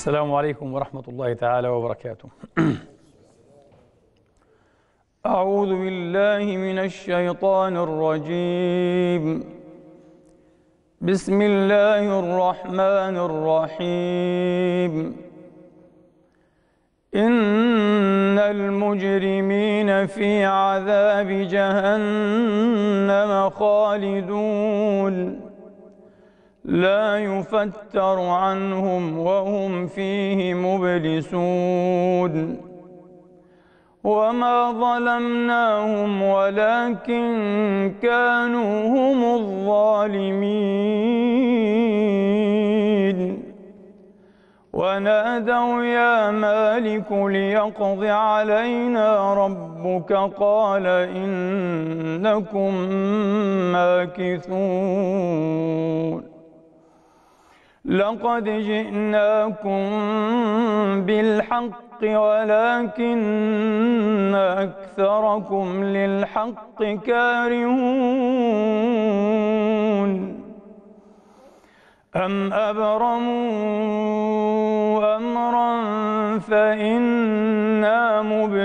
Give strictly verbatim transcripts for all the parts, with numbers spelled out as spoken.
السلام عليكم ورحمة الله تعالى وبركاته. أعوذ بالله من الشيطان الرجيم. بسم الله الرحمن الرحيم. إن المجرمين في عذاب جهنم خالدون لا يفتر عنهم وهم فيه مبلسون وما ظلمناهم ولكن كانوا هم الظالمين ونادوا يا مالك ليقض علينا ربك قال إنكم ماكثون لقد جئناكم بالحق ولكن أكثركم للحق كارهون أم أبرموا أمرا فإنا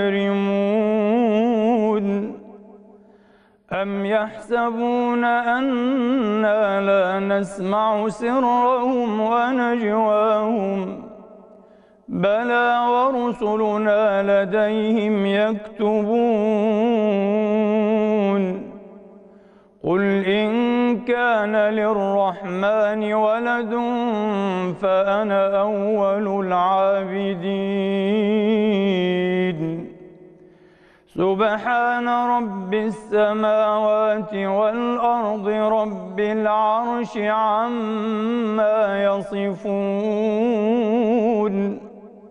مبرمون أم يحسبون أنا لا نسمع سرهم ونجواهم بلى ورسلنا لديهم يكتبون قل إن كان للرحمن ولد فأنا أول العابدين سبحان رب السماوات والأرض رب العرش عما يصفون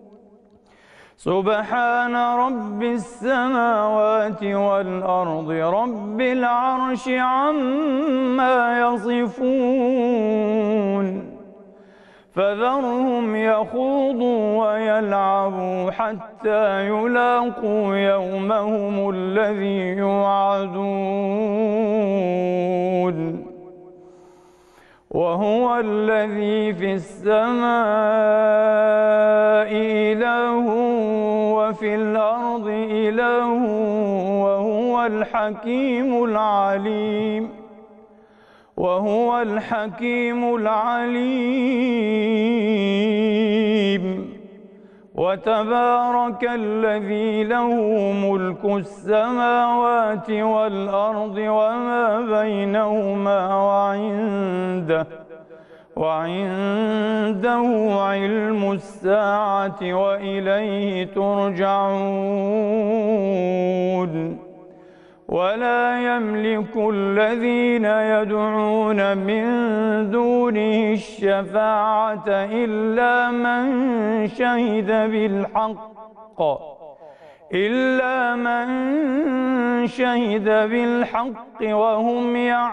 سبحان رب السماوات والأرض رب العرش عما يصفون فذرهم يخوضوا ويلعبوا حتى يلاقوا يومهم الذي يوعدون وهو الذي في السماء إله وفي الأرض إله وهو الحكيم العليم وهو الحكيم العليم وتبارك الذي له ملك السماوات والأرض وما بينهما وعنده وعنده علم الساعة وإليه ترجعون ولا يملك الذين يدعون من دونه الشفاعة إلا من شهد بالحق إلا من شهد بالحق وهم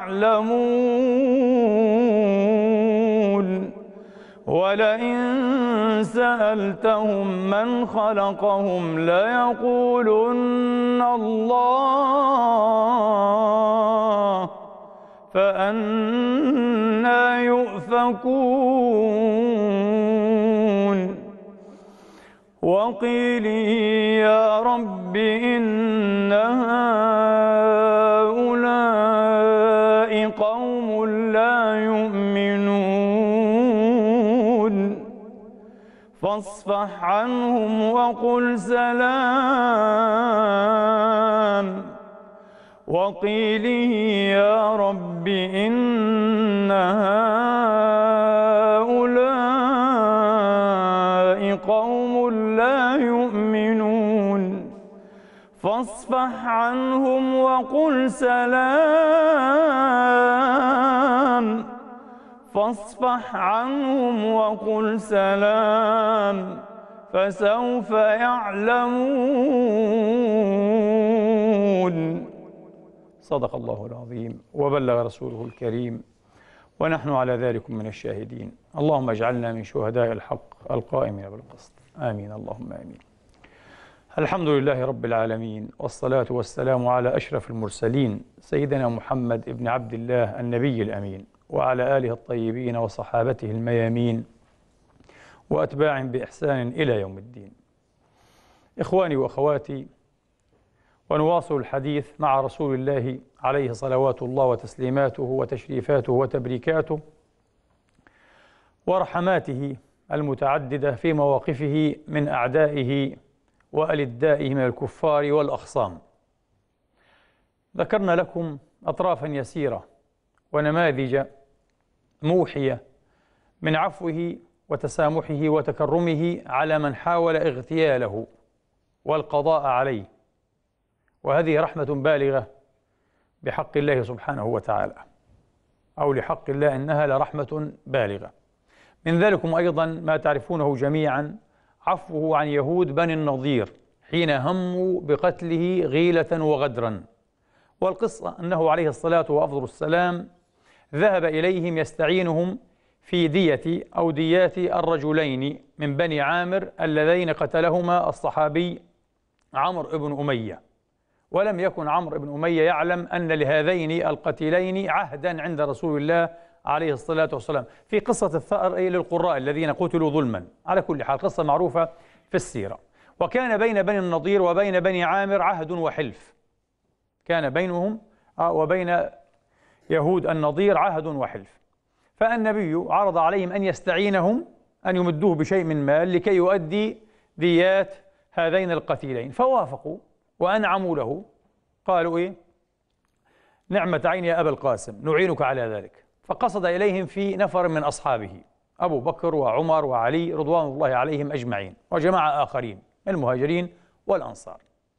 يعلمون ولئن سألتهم من خلقهم ليقولن الله فأنى يؤفكون وقيله يا رب إن هؤلاء قوم لا يؤمنون فاصفح عنهم وقل سلام وقيله يا رب إن هؤلاء قوم لا يؤمنون فاصفح عنهم وقل سلام فاصفح عنهم وقل سلام فسوف يعلمون. صدق الله العظيم وبلغ رسوله الكريم ونحن على ذلك من الشاهدين. اللهم اجعلنا من شهداء الحق القائمين بالقسط، آمين اللهم آمين. الحمد لله رب العالمين، والصلاة والسلام على أشرف المرسلين سيدنا محمد ابن عبد الله النبي الأمين، وعلى آله الطيبين وصحابته الميامين، وأتباعهم بإحسان إلى يوم الدين. إخواني وأخواتي، ونواصل الحديث مع رسول الله عليه صلوات الله وتسليماته وتشريفاته وتبريكاته ورحماته المتعددة في مواقفه من أعدائه وألدائه من الكفار والأخصام. ذكرنا لكم أطرافا يسيرة ونماذج موحية من عفوه وتسامحه وتكرمه على من حاول اغتياله والقضاء عليه، وهذه رحمة بالغة بحق الله سبحانه وتعالى، أو لحق الله إنها لرحمة بالغة. من ذلكم أيضا ما تعرفونه جميعا عفوه عن يهود بني النضير حين هموا بقتله غيلة وغدرا. والقصة أنه عليه الصلاة وأفضل السلام ذهب إليهم يستعينهم في دية أو ديات الرجلين من بني عامر اللذين قتلهما الصحابي عمرو بن أمية، ولم يكن عمرو بن أمية يعلم أن لهذين القتيلين عهدا عند رسول الله عليه الصلاة والسلام، في قصة الثأر للقراء الذين قتلوا ظلما. على كل حال قصة معروفة في السيرة. وكان بين بني النضير وبين بني عامر عهد وحلف، كان بينهم وبين يهود النضير عهد وحلف، فالنبي عرض عليهم أن يستعينهم أن يمدوه بشيء من مال لكي يؤدي ديات هذين القتيلين، فوافقوا وأنعموا له. قالوا إيه؟ نعمة عين يا أبا القاسم، نعينك على ذلك. فقصد إليهم في نفر من أصحابه، أبو بكر وعمر وعلي رضوان الله عليهم أجمعين، وجماعة آخرين من المهاجرين والأنصار،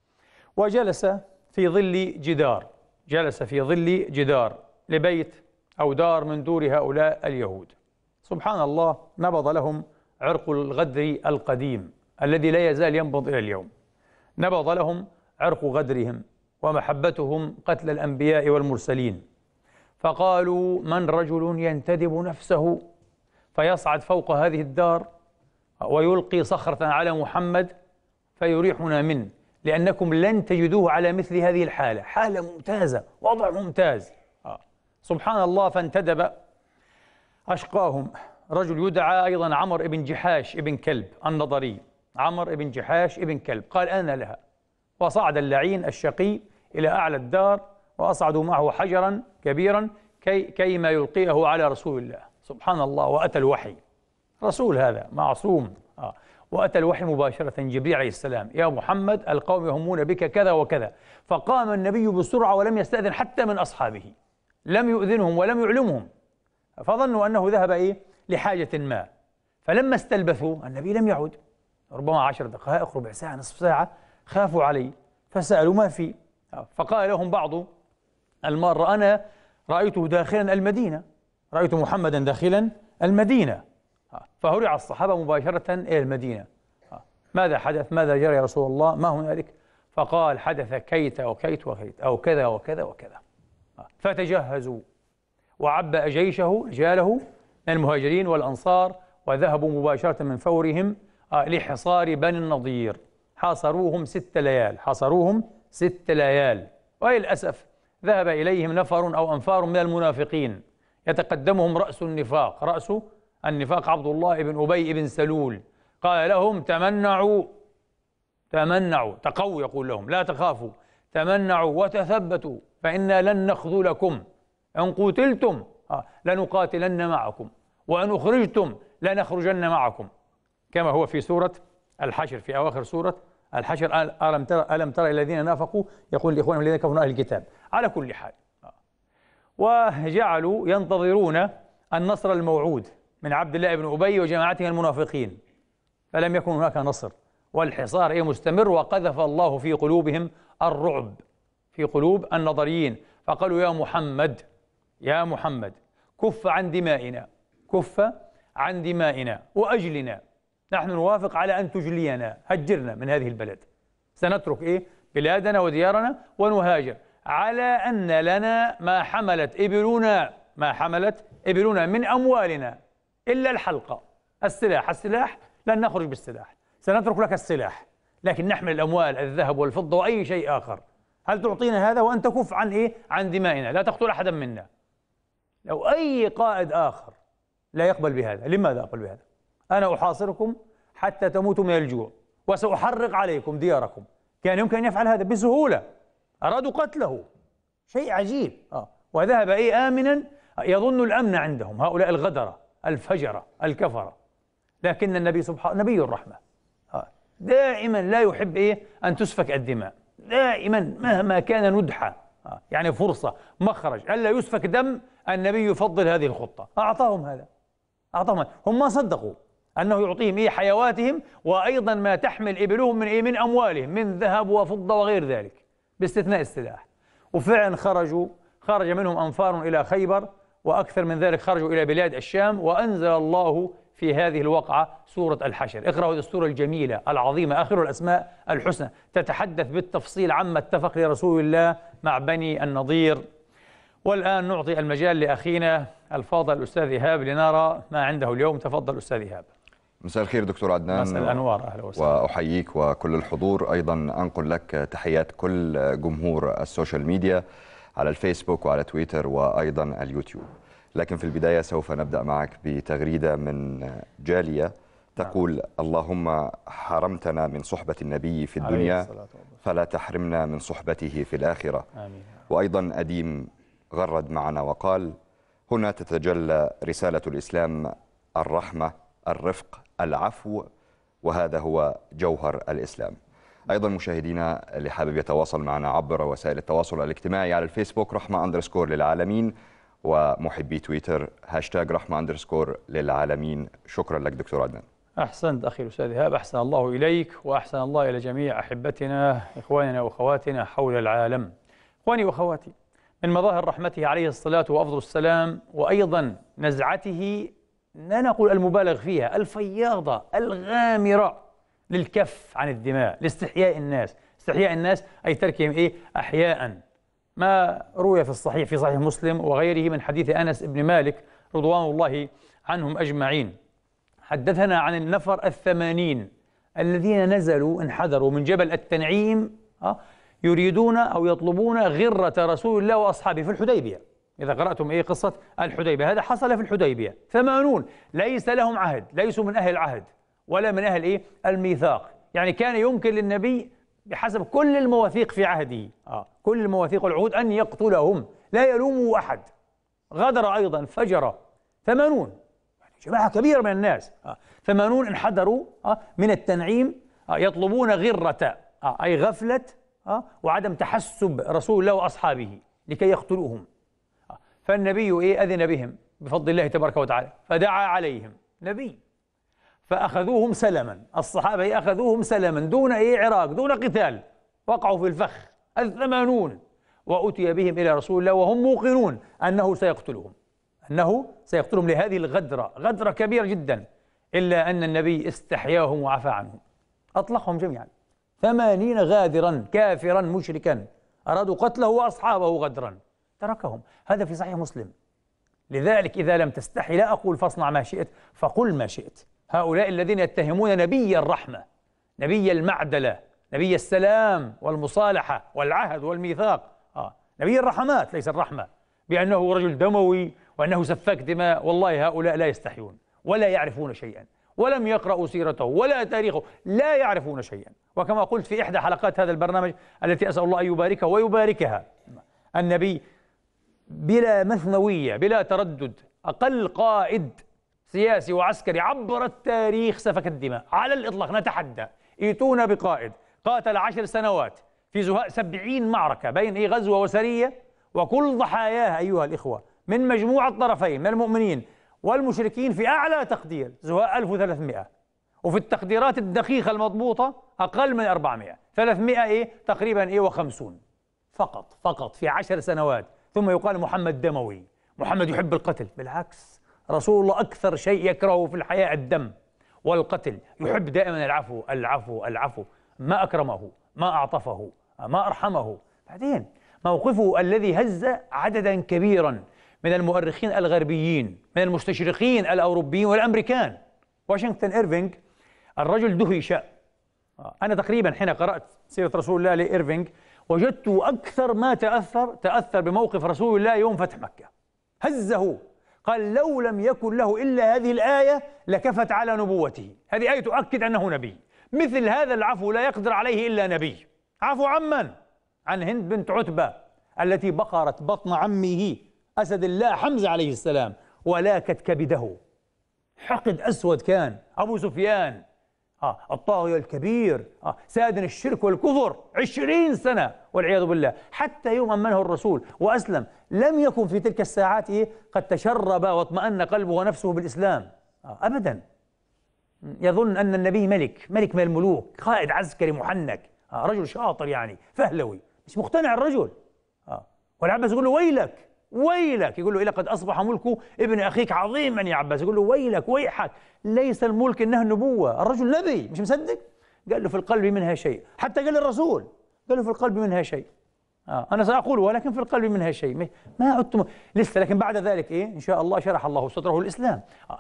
وجلس في ظل جدار جلس في ظل جدار لبيت أو دار من دور هؤلاء اليهود. سبحان الله، نبض لهم عرق الغدر القديم الذي لا يزال ينبض إلى اليوم. نبض لهم عرق غدرهم ومحبتهم قتل الأنبياء والمرسلين، فقالوا من رجل ينتدب نفسه فيصعد فوق هذه الدار ويلقي صخرة على محمد فيريحنا منه، لأنكم لن تجدوه على مثل هذه الحالة، حالة ممتازة، وضع ممتاز. آه. سبحان الله، فانتدب أشقاهم رجل يدعى أيضا عمرو بن جحاش بن كلب النضري، عمرو بن جحاش بن كلب، قال أنا لها. وصعد اللعين الشقي إلى أعلى الدار وأصعدوا معه حجرا كبيرا كي كيما يلقيه على رسول الله. سبحان الله، وأتى الوحي، رسول هذا معصوم. آه. وأتى الوحي مباشرة، جبريل عليه السلام، يا محمد القوم يهمون بك كذا وكذا. فقام النبي بسرعة ولم يستأذن حتى من أصحابه، لم يؤذنهم ولم يعلمهم، فظنوا أنه ذهب إيه لحاجة ما. فلما استلبثوا النبي لم يعد، ربما عشر دقائق، ربع ساعة، نصف ساعة، خافوا عليه فسألوا ما في. فقال لهم بعض المارة أنا رأيته داخلا المدينة، رأيت محمدا داخلا المدينة. فهرع الصحابة مباشرة إلى المدينة. ماذا حدث؟ ماذا جرى يا رسول الله؟ ما هنالك؟ فقال حدث كيت وكيت وكيت أو كذا وكذا وكذا. فتجهزوا وعبأ جيشه رجاله من المهاجرين والأنصار وذهبوا مباشرة من فورهم لحصار بني النضير. حاصروهم ست ليال حاصروهم ست ليال وللأسف ذهب إليهم نفر أو أنفار من المنافقين، يتقدمهم رأس النفاق رأس النفاق عبد الله بن أبي بن سلول. قال لهم تمنعوا تمنعوا تقوا، يقول لهم لا تخافوا، تمنعوا وتثبتوا فإنا لن نخذلكم، إن قتلتم لنقاتلن معكم وإن أخرجتم لنخرجن معكم، كما هو في سورة الحشر، في أواخر سورة الحشر، ألم ترى ألم ترى الذين نافقوا يقول لإخوانهم الذين كفروا أهل الكتاب. على كل حال، وجعلوا ينتظرون النصر الموعود من عبد الله بن أبي وجماعته المنافقين، فلم يكن هناك نصر، والحصار إيه مستمر، وقذف الله في قلوبهم الرعب، في قلوب النضريين، فقالوا يا محمد يا محمد كف عن دمائنا، كف عن دمائنا وأجلنا، نحن نوافق على أن تجلينا، هجرنا من هذه البلد، سنترك إيه بلادنا وديارنا ونهاجر، على أن لنا ما حملت إبلنا ما حملت إبلنا من أموالنا إلا الحلقة، السلاح السلاح لن نخرج بالسلاح، سنترك لك السلاح لكن نحمل الأموال، الذهب والفضة وأي شيء آخر، هل تعطينا هذا وأنت كف عن إيه عن دمائنا، لا تقتل أحدا منا. لو أي قائد آخر لا يقبل بهذا، لماذا أقبل بهذا؟ أنا أحاصركم حتى تموتوا من الجوع وسأحرق عليكم دياركم. كان يمكن أن يفعل هذا بسهولة، أرادوا قتله، شيء عجيب. آه. وذهب إيه آمنا يظن الأمن عندهم، هؤلاء الغدرة الفجرة الكفرة. لكن النبي سبحانه نبي الرحمة آه. دائما لا يحب إيه أن تسفك الدماء، دائما مهما كان ندحة آه. يعني فرصة مخرج ألا يسفك دم، النبي يفضل هذه الخطة. أعطاهم هذا، أعطاهم هذا. هم ما صدقوا أنه يعطيهم إيه حيواتهم وأيضا ما تحمل إبلهم من إيه من أموالهم من ذهب وفضة وغير ذلك باستثناء السلاح. وفعلا خرجوا، خرج منهم أنفار إلى خيبر، وأكثر من ذلك خرجوا إلى بلاد الشام. وأنزل الله في هذه الوقعة سورة الحشر. اقرأوا هذه السورة الجميلة العظيمة آخر الأسماء الحسنى، تتحدث بالتفصيل عما اتفق لرسول الله مع بني النضير. والآن نعطي المجال لأخينا الفاضل الأستاذ إيهاب لنرى ما عنده اليوم. تفضل أستاذ إيهاب. مساء الخير دكتور عدنان. مساء الأنوار، أهلا وسهلا. وأحييك وكل الحضور. أيضا أنقل لك تحيات كل جمهور السوشيال ميديا على الفيسبوك وعلى تويتر وأيضا اليوتيوب. لكن في البداية سوف نبدأ معك بتغريدة من جالية تقول: اللهم حرمتنا من صحبة النبي في الدنيا فلا تحرمنا من صحبته في الآخرة. آمين. وأيضا أديم غرد معنا وقال: هنا تتجلى رسالة الإسلام، الرحمة، الرفق، العفو، وهذا هو جوهر الإسلام. أيضا مشاهدينا اللي حابب يتواصل معنا عبر وسائل التواصل الاجتماعي على الفيسبوك رحمة أندرسكور للعالمين، ومحبي تويتر هاشتاج رحمة أندرسكور للعالمين. شكرا لك دكتور عدنان. أحسنت أخي الأستاذ إيهاب، أحسن الله إليك وأحسن الله إلى جميع أحبتنا إخواننا وأخواتنا حول العالم. إخواني وأخواتي، من مظاهر رحمته عليه الصلاة وأفضل السلام، وأيضا نزعته لا نقول المبالغ فيها، الفياضة الغامرة للكف عن الدماء، لاستحياء الناس. استحياء الناس أي تركهم إيه أحياء. ما روي في الصحيح في صحيح مسلم وغيره من حديث أنس بن مالك رضوان الله عنهم أجمعين، حدثنا عن النفر الثمانين الذين نزلوا انحدروا من جبل التنعيم يريدون أو يطلبون غرة رسول الله وأصحابه في الحديبية. إذا قرأتم إيه قصة الحديبية، هذا حصل في الحديبية. ثمانون ليس لهم عهد، ليسوا من أهل العهد ولا من أهل إيه الميثاق. يعني كان يمكن للنبي بحسب كل المواثيق في عهده آه. كل المواثيق والعهود أن يقتلهم، لا يلومه أحد. غدر أيضا، فجر. ثمانون يعني جماعة كبيرة من الناس آه. ثمانون انحدروا آه من التنعيم آه يطلبون غرة آه أي غفلة آه وعدم تحسب رسول الله وأصحابه لكي يقتلوهم. آه. فالنبي إيه أذن بهم بفضل الله تبارك وتعالى، فدعا عليهم نبي فأخذوهم سلما. الصحابة أخذوهم سلما دون إيه عراق، دون قتال، وقعوا في الفخ الثمانون، وأتي بهم إلى رسول الله وهم موقنون أنه سيقتلهم، أنه سيقتلهم لهذه الغدرة، غدرة كبيرة جدا. إلا أن النبي استحياهم وعفى عنهم، أطلقهم جميعا. ثمانين غادرا كافرا مشركا أرادوا قتله وأصحابه غدرا، تركهم. هذا في صحيح مسلم. لذلك إذا لم تستحي، لا أقول فاصنع ما شئت، فقل ما شئت. هؤلاء الذين يتهمون نبي الرحمة، نبي المعدلة، نبي السلام والمصالحة والعهد والميثاق آه. نبي الرحمات ليس الرحمة، بأنه رجل دموي وأنه سفاك دماء. والله هؤلاء لا يستحيون ولا يعرفون شيئا، ولم يقرأوا سيرته ولا تاريخه، لا يعرفون شيئا. وكما قلت في إحدى حلقات هذا البرنامج التي أسأل الله أن يباركها ويباركها، النبي بلا مثنوية بلا تردد، أقل قائد سياسي وعسكري عبر التاريخ سفك الدماء على الإطلاق. نتحدى، ائتونا بقائد قاتل عشر سنوات في زهاء سبعين معركة بين إيه غزوة وسرية، وكل ضحاياها أيها الإخوة من مجموعة طرفين من المؤمنين والمشركين في أعلى تقدير زهاء ألف وثلاثمائة، وفي التقديرات الدقيقة المضبوطة أقل من أربعمائة، ثلاثمائة إيه تقريبا إيه وخمسون فقط فقط في عشر سنوات. ثم يقال محمد دموي، محمد يحب القتل. بالعكس، رسول الله أكثر شيء يكرهه في الحياة الدم والقتل، يحب دائما العفو العفو العفو. ما أكرمه، ما أعطفه، ما أرحمه. بعدين موقفه الذي هز عددا كبيرا من المؤرخين الغربيين، من المستشرقين الأوروبيين والأمريكان. واشنطن إيرفينغ الرجل دهش. أنا تقريبا حين قرأت سيرة رسول الله لإيرفينغ وجدت أكثر ما تأثر تأثر بموقف رسول الله يوم فتح مكة. هزه، قال لو لم يكن له إلا هذه الآية لكفت على نبوته. هذه آية تؤكد أنه نبي. مثل هذا العفو لا يقدر عليه إلا نبي. عفو عمن؟ عن هند بنت عتبة التي بقرت بطن عمه أسد الله حمزة عليه السلام ولاكت كبده. حقد أسود كان أبو سفيان، آه الطاغية الكبير، آه سادن الشرك والكفر عشرين سنة والعياذ بالله، حتى يوم أمنه الرسول وأسلم لم يكن في تلك الساعات إيه قد تشرب واطمأن قلبه ونفسه بالإسلام، آه أبدا. يظن أن النبي ملك ملك من الملوك، قائد عسكري محنك، آه رجل شاطر يعني فهلوي، مش مقتنع الرجل. آه والعباس يقول له ويلك ويلك، يقول له إيه لقد أصبح ملك ابن أخيك عظيما يا عباس، يقول له ويلك ويحك، ليس الملك إنها النبوة، الرجل نبي مش مصدق. قال له في القلب منها شيء، حتى قال للرسول قال له في القلب منها شيء، آه أنا سأقول ولكن في القلب منها شيء، ما عدت م... لسه. لكن بعد ذلك إيه إن شاء الله شرح الله صدره الإسلام، آه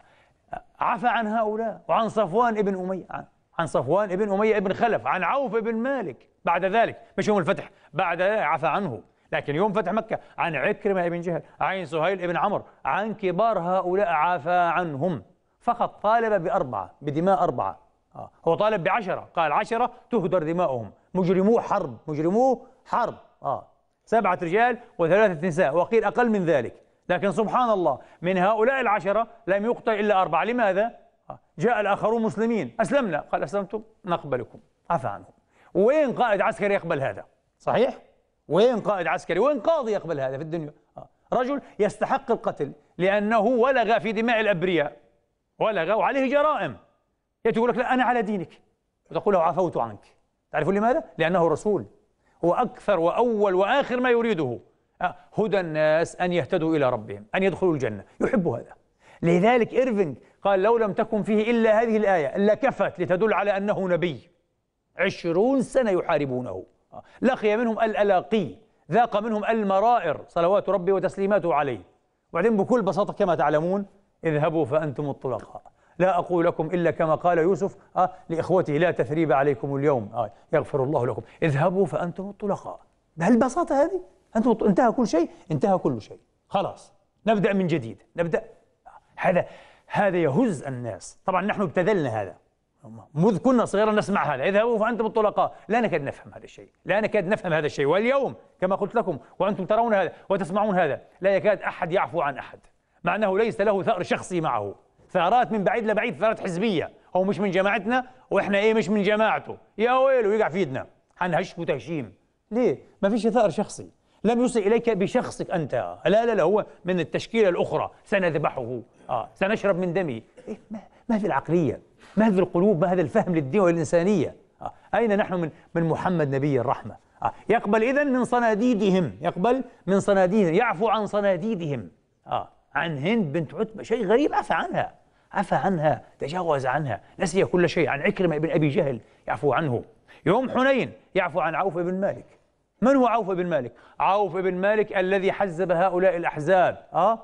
عفى عن هؤلاء وعن صفوان ابن أمية، عن صفوان ابن أمية ابن خلف، عن عوف ابن مالك بعد ذلك، مش يوم الفتح، بعد ذلك عفى عنه. لكن يوم فتح مكة عن عكرمة ابن جهل، عن سهيل ابن عمرو، عن كبار هؤلاء عفى عنهم. فقط طالب بأربعة، بدماء أربعة، آه. هو طالب بعشرة، قال عشرة تهدر دماؤهم، مجرمو حرب، مجرمو حرب، آه. سبعة رجال وثلاثة نساء، وقيل أقل من ذلك. لكن سبحان الله من هؤلاء العشرة لم يقتل إلا أربعة. لماذا؟ آه. جاء الآخرون مسلمين، أسلمنا، قال أسلمتم نقبلكم، عفى عنهم. وين قائد عسكري يقبل هذا؟ صحيح؟ وين قائد عسكري؟ وين قاضي يقبل هذا في الدنيا؟ آه. رجل يستحق القتل لأنه ولغ في دماء الأبرياء، ولغ وعليه جرائم، يأتي يقول لك لا أنا على دينك وتقول له عفوت عنك. تعرفون لماذا؟ لأنه رسول. هو أكثر وأول وآخر ما يريده آه. هدى الناس أن يهتدوا إلى ربهم، أن يدخلوا الجنة، يحب هذا. لذلك إيرفينغ قال لو لم تكن فيه إلا هذه الآية لكفت لتدل على أنه نبي. عشرون سنة يحاربونه، لقي منهم الألاقي، ذاق منهم المرائر صلوات ربي وتسليماته عليه. وبعدين بكل بساطة كما تعلمون اذهبوا فأنتم الطلقاء، لا أقول لكم إلا كما قال يوسف آه لإخوته لا تثريب عليكم اليوم آه يغفر الله لكم، اذهبوا فأنتم الطلقاء. بهالبساطة هذه أنتم انتهى كل شيء، انتهى كل شيء، خلاص نبدأ من جديد، نبدأ. هذا هذا يهز الناس. طبعا نحن ابتذلنا هذا منذ كنا صغيرا، نسمع هذا اذهبوا فأنتم الطلقاء، لا نكاد نفهم هذا الشيء، لا نكاد نفهم هذا الشيء. واليوم كما قلت لكم وأنتم ترون هذا وتسمعون هذا، لا يكاد أحد يعفو عن أحد، مع أنه ليس له ثأر شخصي معه، ثارات من بعيد لبعيد، ثارات حزبية، هو مش من جماعتنا وإحنا إيه مش من جماعته، يا ويله يقع في يدنا، حنهشه تهشيم. ليه؟ ما فيش ثأر شخصي، لم يصل إليك بشخصك أنت، لا لا لا، هو من التشكيلة الأخرى، سنذبحه، آه سنشرب من دمه. إيه ما, ما هذه العقلية، ما هذه القلوب، ما هذا الفهم للدين والإنسانية. آه أين نحن من من محمد نبي الرحمة؟ آه يقبل إذن من صناديدهم، يقبل من صناديدهم، يعفو عن صناديدهم. آه عن هند بنت عتبة شيء غريب، عفى عنها، عفى عنها، تجاوز عنها، نسي كل شيء. عن عكرمة بن أبي جهل يعفو عنه. يوم حنين يعفو عن عوف بن مالك. من هو عوف بن مالك؟ عوف بن مالك الذي حزب هؤلاء الأحزاب، آه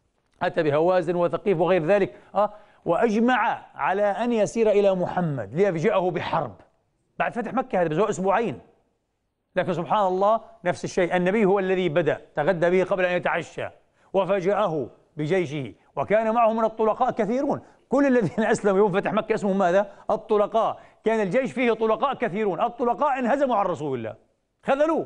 أتى بهوازن وثقيف وغير ذلك، آه وأجمع على أن يسير إلى محمد ليفجأه بحرب بعد فتح مكة، هذا بزوء أسبوعين. لكن سبحان الله نفس الشيء، النبي هو الذي بدأ، تغدى به قبل أن يتعشى وفجأه بجيشه، وكان معه من الطلقاء كثيرون. كل الذين أسلموا يوم فتح مكة اسمهم ماذا؟ الطلقاء. كان الجيش فيه طلقاء كثيرون، الطلقاء انهزموا عن رسول الله، خذلوه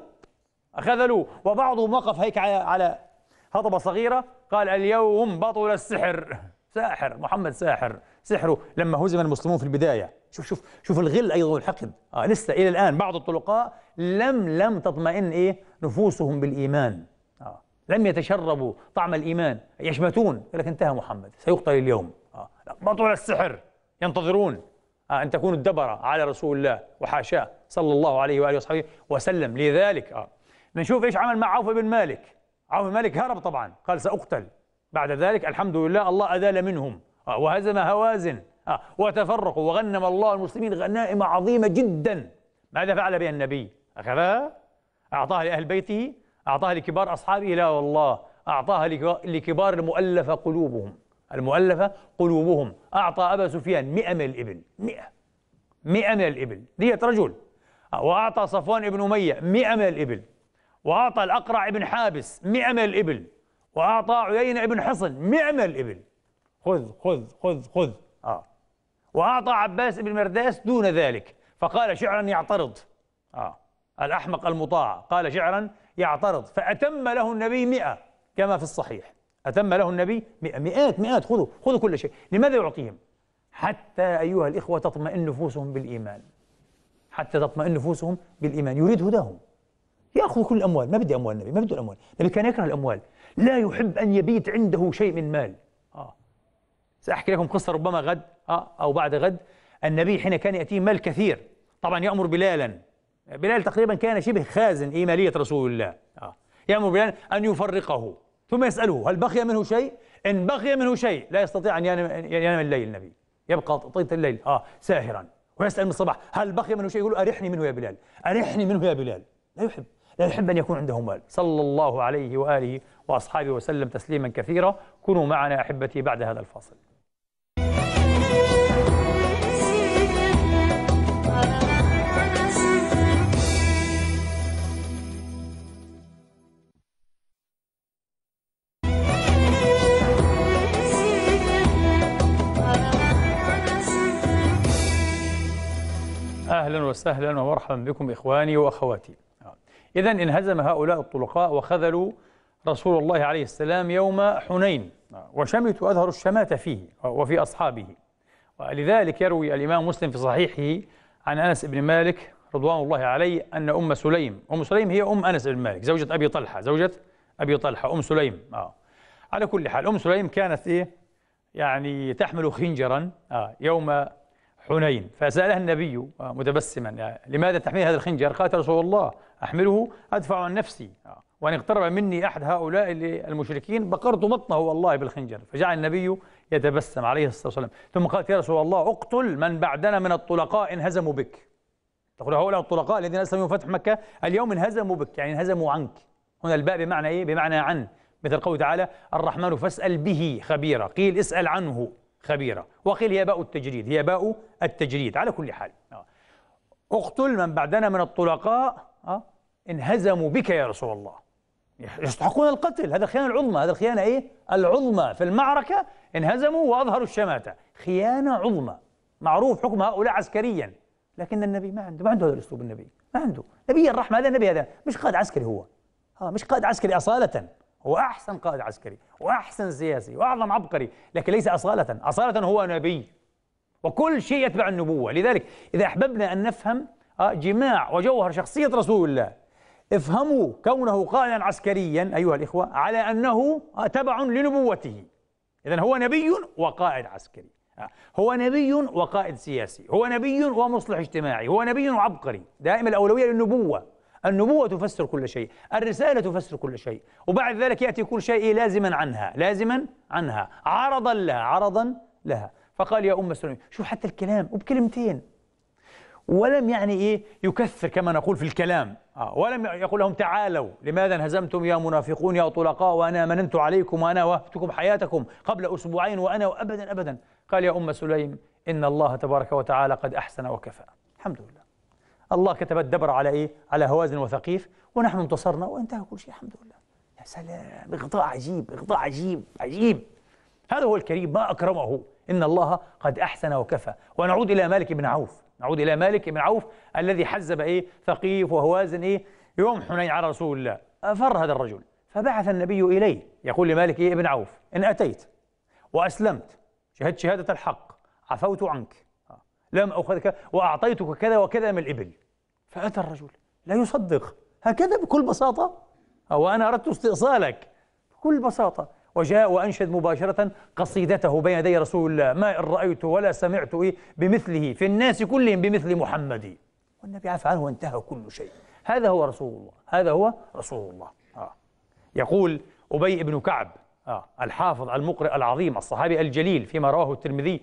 خذلوه وبعضهم وقف هيك على على هضبة صغيرة قال اليوم بطل السحر، ساحر محمد ساحر، سحره لما هزم المسلمون في البداية. شوف شوف شوف الغل أيضا والحقد. آه لسه إلى الآن بعض الطلقاء لم لم تطمئن إيه نفوسهم بالإيمان، آه لم يتشربوا طعم الإيمان، يشمتون، يقول لك انتهى محمد سيقتل اليوم، آه بطل السحر، ينتظرون آه أن تكون الدبرة على رسول الله وحاشاه صلى الله عليه وآله وصحبه وسلم. لذلك آه نشوف إيش عمل مع عوف بن مالك. عوف بن مالك هرب طبعا، قال سأقتل. بعد ذلك الحمد لله الله أذال منهم آه وهزم هوازن آه وتفرقوا، وغنم الله المسلمين غنائم عظيمة جدا. ماذا فعل بها النبي؟ أخذها أعطاها لأهل بيته، أعطاها لكبار أصحابه؟ لا والله، أعطاها لكبار المؤلفة قلوبهم، المؤلفة قلوبهم. أعطى أبا سفيان مئة من الإبل، مئة مئة من الإبل دية رجل. وأعطى صفوان بن أمية مئة من الإبل، وأعطى الأقرع بن حابس مئة من الإبل، وأعطى عيينة بن حصن مئة من الإبل، خذ خذ خذ خذ آه. وأعطى عباس بن مرداس دون ذلك، فقال شعرا يعترض آه. الأحمق المطاع قال شعرا يعترض، فأتم له النبي مئة كما في الصحيح، أتم له النبي مئة، مئات مئات، خذوا خذوا كل شيء. لماذا يعطيهم؟ حتى أيها الإخوة تطمئن نفوسهم بالإيمان، حتى تطمئن نفوسهم بالإيمان. يريد هداهم، يأخذ كل الأموال، ما بدي أموال النبي، ما بده الأموال، النبي كان يكره الأموال، لا يحب أن يبيت عنده شيء من مال. آه. سأحكي لكم قصة ربما غد آه أو بعد غد. النبي حين كان يأتيه مال كثير طبعا يأمر بلالا، بلال تقريبا كان شبه خازن إيمالية رسول الله، آه. يأمر بلال أن يفرقه، ثم يسأله هل بقي منه شيء؟ إن بقي منه شيء لا يستطيع أن ينام, ينام الليل، النبي يبقى طيلة الليل آه ساهرا، ويسأل من الصباح هل بقي منه شيء؟ يقول أرحني منه يا بلال، أرحني منه يا بلال. لا يحب لا يحب أن يكون عنده مال، صلى الله عليه وآله وأصحابه وسلم تسليما كثيرا. كونوا معنا أحبتي بعد هذا الفاصل. أهلا وسهلا ومرحبا بكم إخواني وأخواتي. إذا انهزم هؤلاء الطلقاء وخذلوا رسول الله عليه السلام يوم حنين، وشمتوا أظهروا الشماتة فيه وفي أصحابه. ولذلك يروي الإمام مسلم في صحيحه عن أنس بن مالك رضوان الله عليه أن أم سليم، أم سليم هي أم أنس بن مالك زوجة أبي طلحة، زوجة أبي طلحة أم سليم. آه. على كل حال أم سليم كانت إيه؟ يعني تحمل خنجرا آه يوم حنين، فسألها النبي آه متبسما يعني لماذا تحمل هذا الخنجر؟ قالت رسول الله أحمله أدفع عن نفسي، آه. وأن اقترب مني أحد هؤلاء المشركين بقرت بطنه والله بالخنجر. فجعل النبي يتبسم عليه الصلاة والسلام، ثم قالت يا رسول الله اقتل من بعدنا من الطلقاء انهزموا بك. تقول هؤلاء الطلقاء الذين أسلموا فتح مكة اليوم انهزموا بك، يعني انهزموا عنك. هنا الباء بمعنى إيه؟ بمعنى عن، مثل قوله تعالى الرحمن فاسأل به خبيرا، قيل اسأل عنه خبيرا، وقيل هي باء التجريد، هي باء التجريد. على كل حال اقتل من بعدنا من الطلقاء آه انهزموا بك يا رسول الله، يستحقون القتل. هذا الخيانة العظمى، هذا الخيانة إيه؟ العظمى في المعركة، انهزموا وأظهروا الشماتة، خيانة عظمى معروف حكم هؤلاء عسكريا. لكن النبي ما عنده ما عنده هذا الأسلوب، النبي ما عنده، نبي الرحمة. هذا النبي هذا مش قائد عسكري، هو ها مش قائد عسكري أصالة، هو أحسن قائد عسكري وأحسن سياسي وأعظم عبقري، لكن ليس أصالة، أصالة هو نبي وكل شيء يتبع النبوة. لذلك إذا أحببنا أن نفهم جماع وجوهر شخصية رسول الله، افهموا كونه قائدا عسكريا أيها الإخوة على أنه تبع لنبوته. إذن هو نبي وقائد عسكري، هو نبي وقائد سياسي، هو نبي ومصلح اجتماعي، هو نبي وعبقري. دائما الأولوية للنبوة، النبوة تفسر كل شيء، الرسالة تفسر كل شيء، وبعد ذلك يأتي كل شيء لازما عنها، لازما عنها، عرضا لها، عرضا لها. فقال يا أم سليم، شوف حتى الكلام وبكلمتين، ولم يعني إيه يكثر كما نقول في الكلام، آه ولم يقول لهم تعالوا لماذا انهزمتم يا منافقون يا طلقاء وأنا مننت عليكم وأنا وهبتكم حياتكم قبل أسبوعين وأنا وأبدا أبدا. قال يا أم سليم إن الله تبارك وتعالى قد أحسن وكفى، الحمد لله. الله كتب الدبر على إيه؟ على هوازن وثقيف، ونحن انتصرنا وانتهى كل شيء، الحمد لله. يا سلام، إغضاء عجيب، إغضاء عجيب عجيب. هذا هو الكريم، ما أكرمه. إن الله قد أحسن وكفى. ونعود إلى مالك بن عوف، نعود إلى مالك بن عوف الذي حزب إيه؟ ثقيف وهوازن إيه؟ يوم حنين على رسول الله. أفر هذا الرجل، فبعث النبي إليه يقول لمالك إيه بن عوف إن أتيت وأسلمت، شهدت شهادة الحق، عفوت عنك، لم أخذك وأعطيتك كذا وكذا من الإبل. فأتى الرجل لا يصدق، هكذا بكل بساطة، وأنا أردت استئصالك بكل بساطة. وجاء وأنشد مباشرة قصيدته بين يدي رسول الله، ما إن رأيت ولا سمعت إيه بمثله في الناس كلهم بمثل محمد. والنبي عفى عنه وانتهى كل شيء. هذا هو رسول الله، هذا هو رسول الله. آه. يقول أبي بن كعب آه. الحافظ المقرئ العظيم الصحابي الجليل فيما رواه الترمذي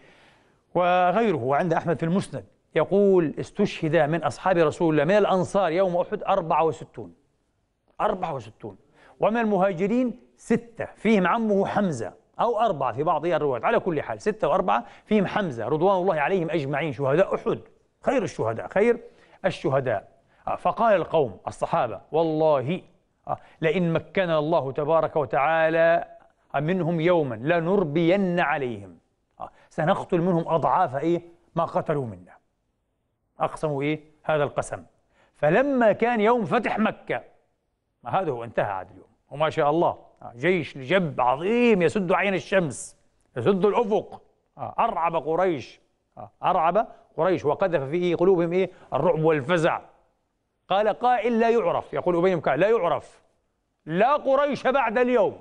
وغيره وعند أحمد في المسند، يقول استشهد من أصحاب رسول الله من الأنصار يوم أحد أربعة وستون أربعة وستون، ومن المهاجرين ستة فيهم عمه حمزة أو أربعة في بعض الروايات، على كل حال ستة وأربعة فيهم حمزة رضوان الله عليهم أجمعين، شهداء أحد، خير الشهداء خير الشهداء. فقال القوم الصحابة والله آه. لئن مكننا الله تبارك وتعالى منهم يوما لنربين عليهم، آه. سنقتل منهم أضعاف إيه ما قتلوا منا. أقسموا إيه هذا القسم. فلما كان يوم فتح مكة، ما هذا هو انتهى عاد اليوم، وما شاء الله آه. جيش جب عظيم يسد عين الشمس، يسد الأفق، آه. أرعب قريش، آه. أرعب قريش وقذف في قلوبهم إيه الرعب والفزع. قال قائل لا يعرف، يقول أبي بن كعب لا يعرف لا قريش بعد اليوم،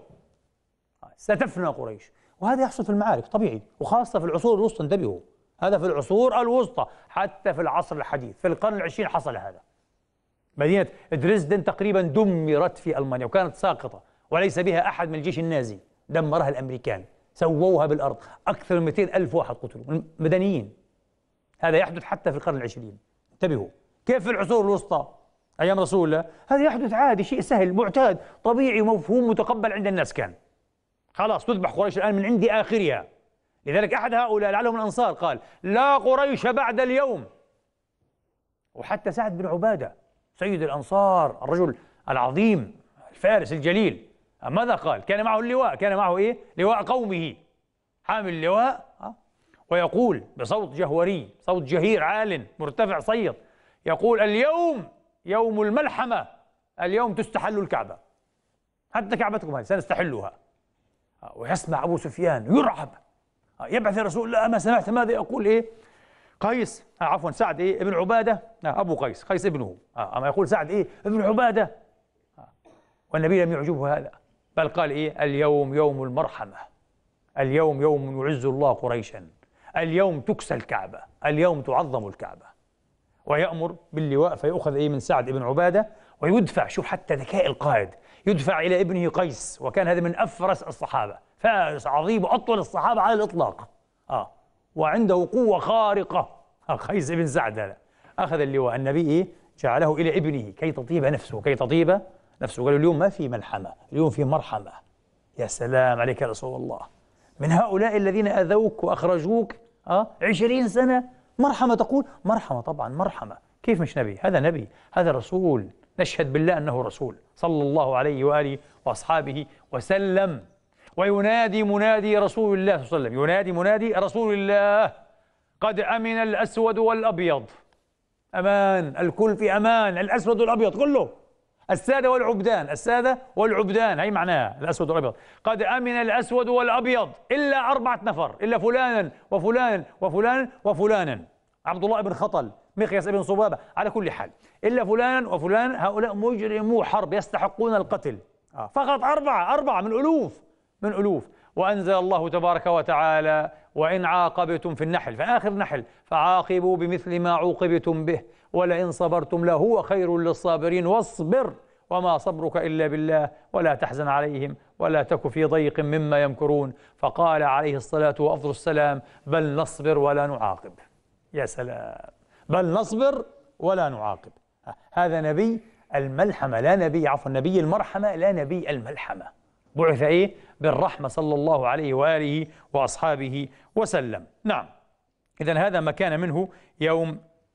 ستفنى قريش. وهذا يحصل في المعارك طبيعي، وخاصة في العصور الوسطى. انتبهوا، هذا في العصور الوسطى، حتى في العصر الحديث في القرن العشرين حصل هذا. مدينة دريسدن تقريبا دمرت في ألمانيا وكانت ساقطة وليس بها أحد من الجيش النازي، دمرها الأمريكان، سووها بالأرض، أكثر من مئتين ألف واحد قتلوا مدنيين. هذا يحدث حتى في القرن العشرين. انتبهوا كيف في العصور الوسطى أيام رسول الله هذا يحدث عادي، شيء سهل معتاد طبيعي مفهوم متقبل عند الناس. كان خلاص تذبح قريش الآن من عند آخرها. لذلك أحد هؤلاء لعله من الأنصار قال لا قريش بعد اليوم. وحتى سعد بن عبادة سيد الأنصار الرجل العظيم الفارس الجليل ماذا قال؟ كان معه اللواء، كان معه إيه؟ لواء قومه، حامل اللواء ويقول بصوت جهوري، صوت جهير عال مرتفع صيت، يقول اليوم يوم الملحمة، اليوم تستحل الكعبة، حتى كعبتكم هذه سنستحلها. ويسمع أبو سفيان يرعب، يبعث رسول الله أما سمعت ماذا يقول إيه قيس آه عفوا سعد إيه ابن عبادة آه أبو قيس قيس ابنه آه أما يقول سعد إيه ابن عبادة آه. والنبي لم يعجبه هذا، بل قال إيه اليوم يوم المرحمة، اليوم يوم يعز الله قريشا، اليوم تكسى الكعبة، اليوم تعظم الكعبة. ويأمر باللواء فيؤخذ إيه من سعد بن عبادة ويدفع، شوف حتى ذكاء القائد، يدفع إلى ابنه قيس، وكان هذا من أفرس الصحابة، فارس عظيم وأطول الصحابة على الإطلاق آه وعنده قوة خارقة. آه قيس بن سعد هذا أخذ اللواء، النبي إيه جعله إلى ابنه كي تطيب نفسه، كي تطيب نفسه. قالوا اليوم ما في ملحمة، اليوم في مرحمة. يا سلام عليك يا رسول الله، من هؤلاء الذين أذوك وأخرجوك آه عشرين سنة مرحمة، تقول مرحمة؟ طبعا مرحمة، كيف مش نبي؟ هذا نبي، هذا رسول، نشهد بالله أنه رسول صلى الله عليه وآله وأصحابه وسلم. وينادي منادي رسول الله صلى الله عليه وسلم، ينادي منادي رسول الله قد أمن الأسود والأبيض. أمان، الكل في أمان، الأسود والأبيض كله، السادة والعبدان، السادة والعبدان هي معناها الأسود والأبيض. قد أمن الأسود والأبيض إلا أربعة نفر، إلا فلانا وفلانا وفلانا وفلانا، عبد الله بن خطل، مخيس بن صبابة، على كل حال إلا فلانا وفلانا، هؤلاء مجرمو حرب يستحقون القتل. آه. فقط أربعة، أربعة من ألوف، من ألوف. وأنزل الله تبارك وتعالى وإن عاقبتم في النحل، في آخر نحل، فعاقبوا بمثل ما عوقبتم به ولئن صبرتم لهو خير للصابرين واصبر وما صبرك إلا بالله ولا تحزن عليهم ولا تك في ضيق مما يمكرون. فقال عليه الصلاة وأفضل السلام بل نصبر ولا نعاقب. يا سلام، بل نصبر ولا نعاقب. هذا نبي الملحمة، لا نبي عفوا نبي المرحمة، لا نبي الملحمة. بعث إيه بالرحمة صلى الله عليه وآله وأصحابه وسلم. نعم، إذن هذا ما كان منه يوم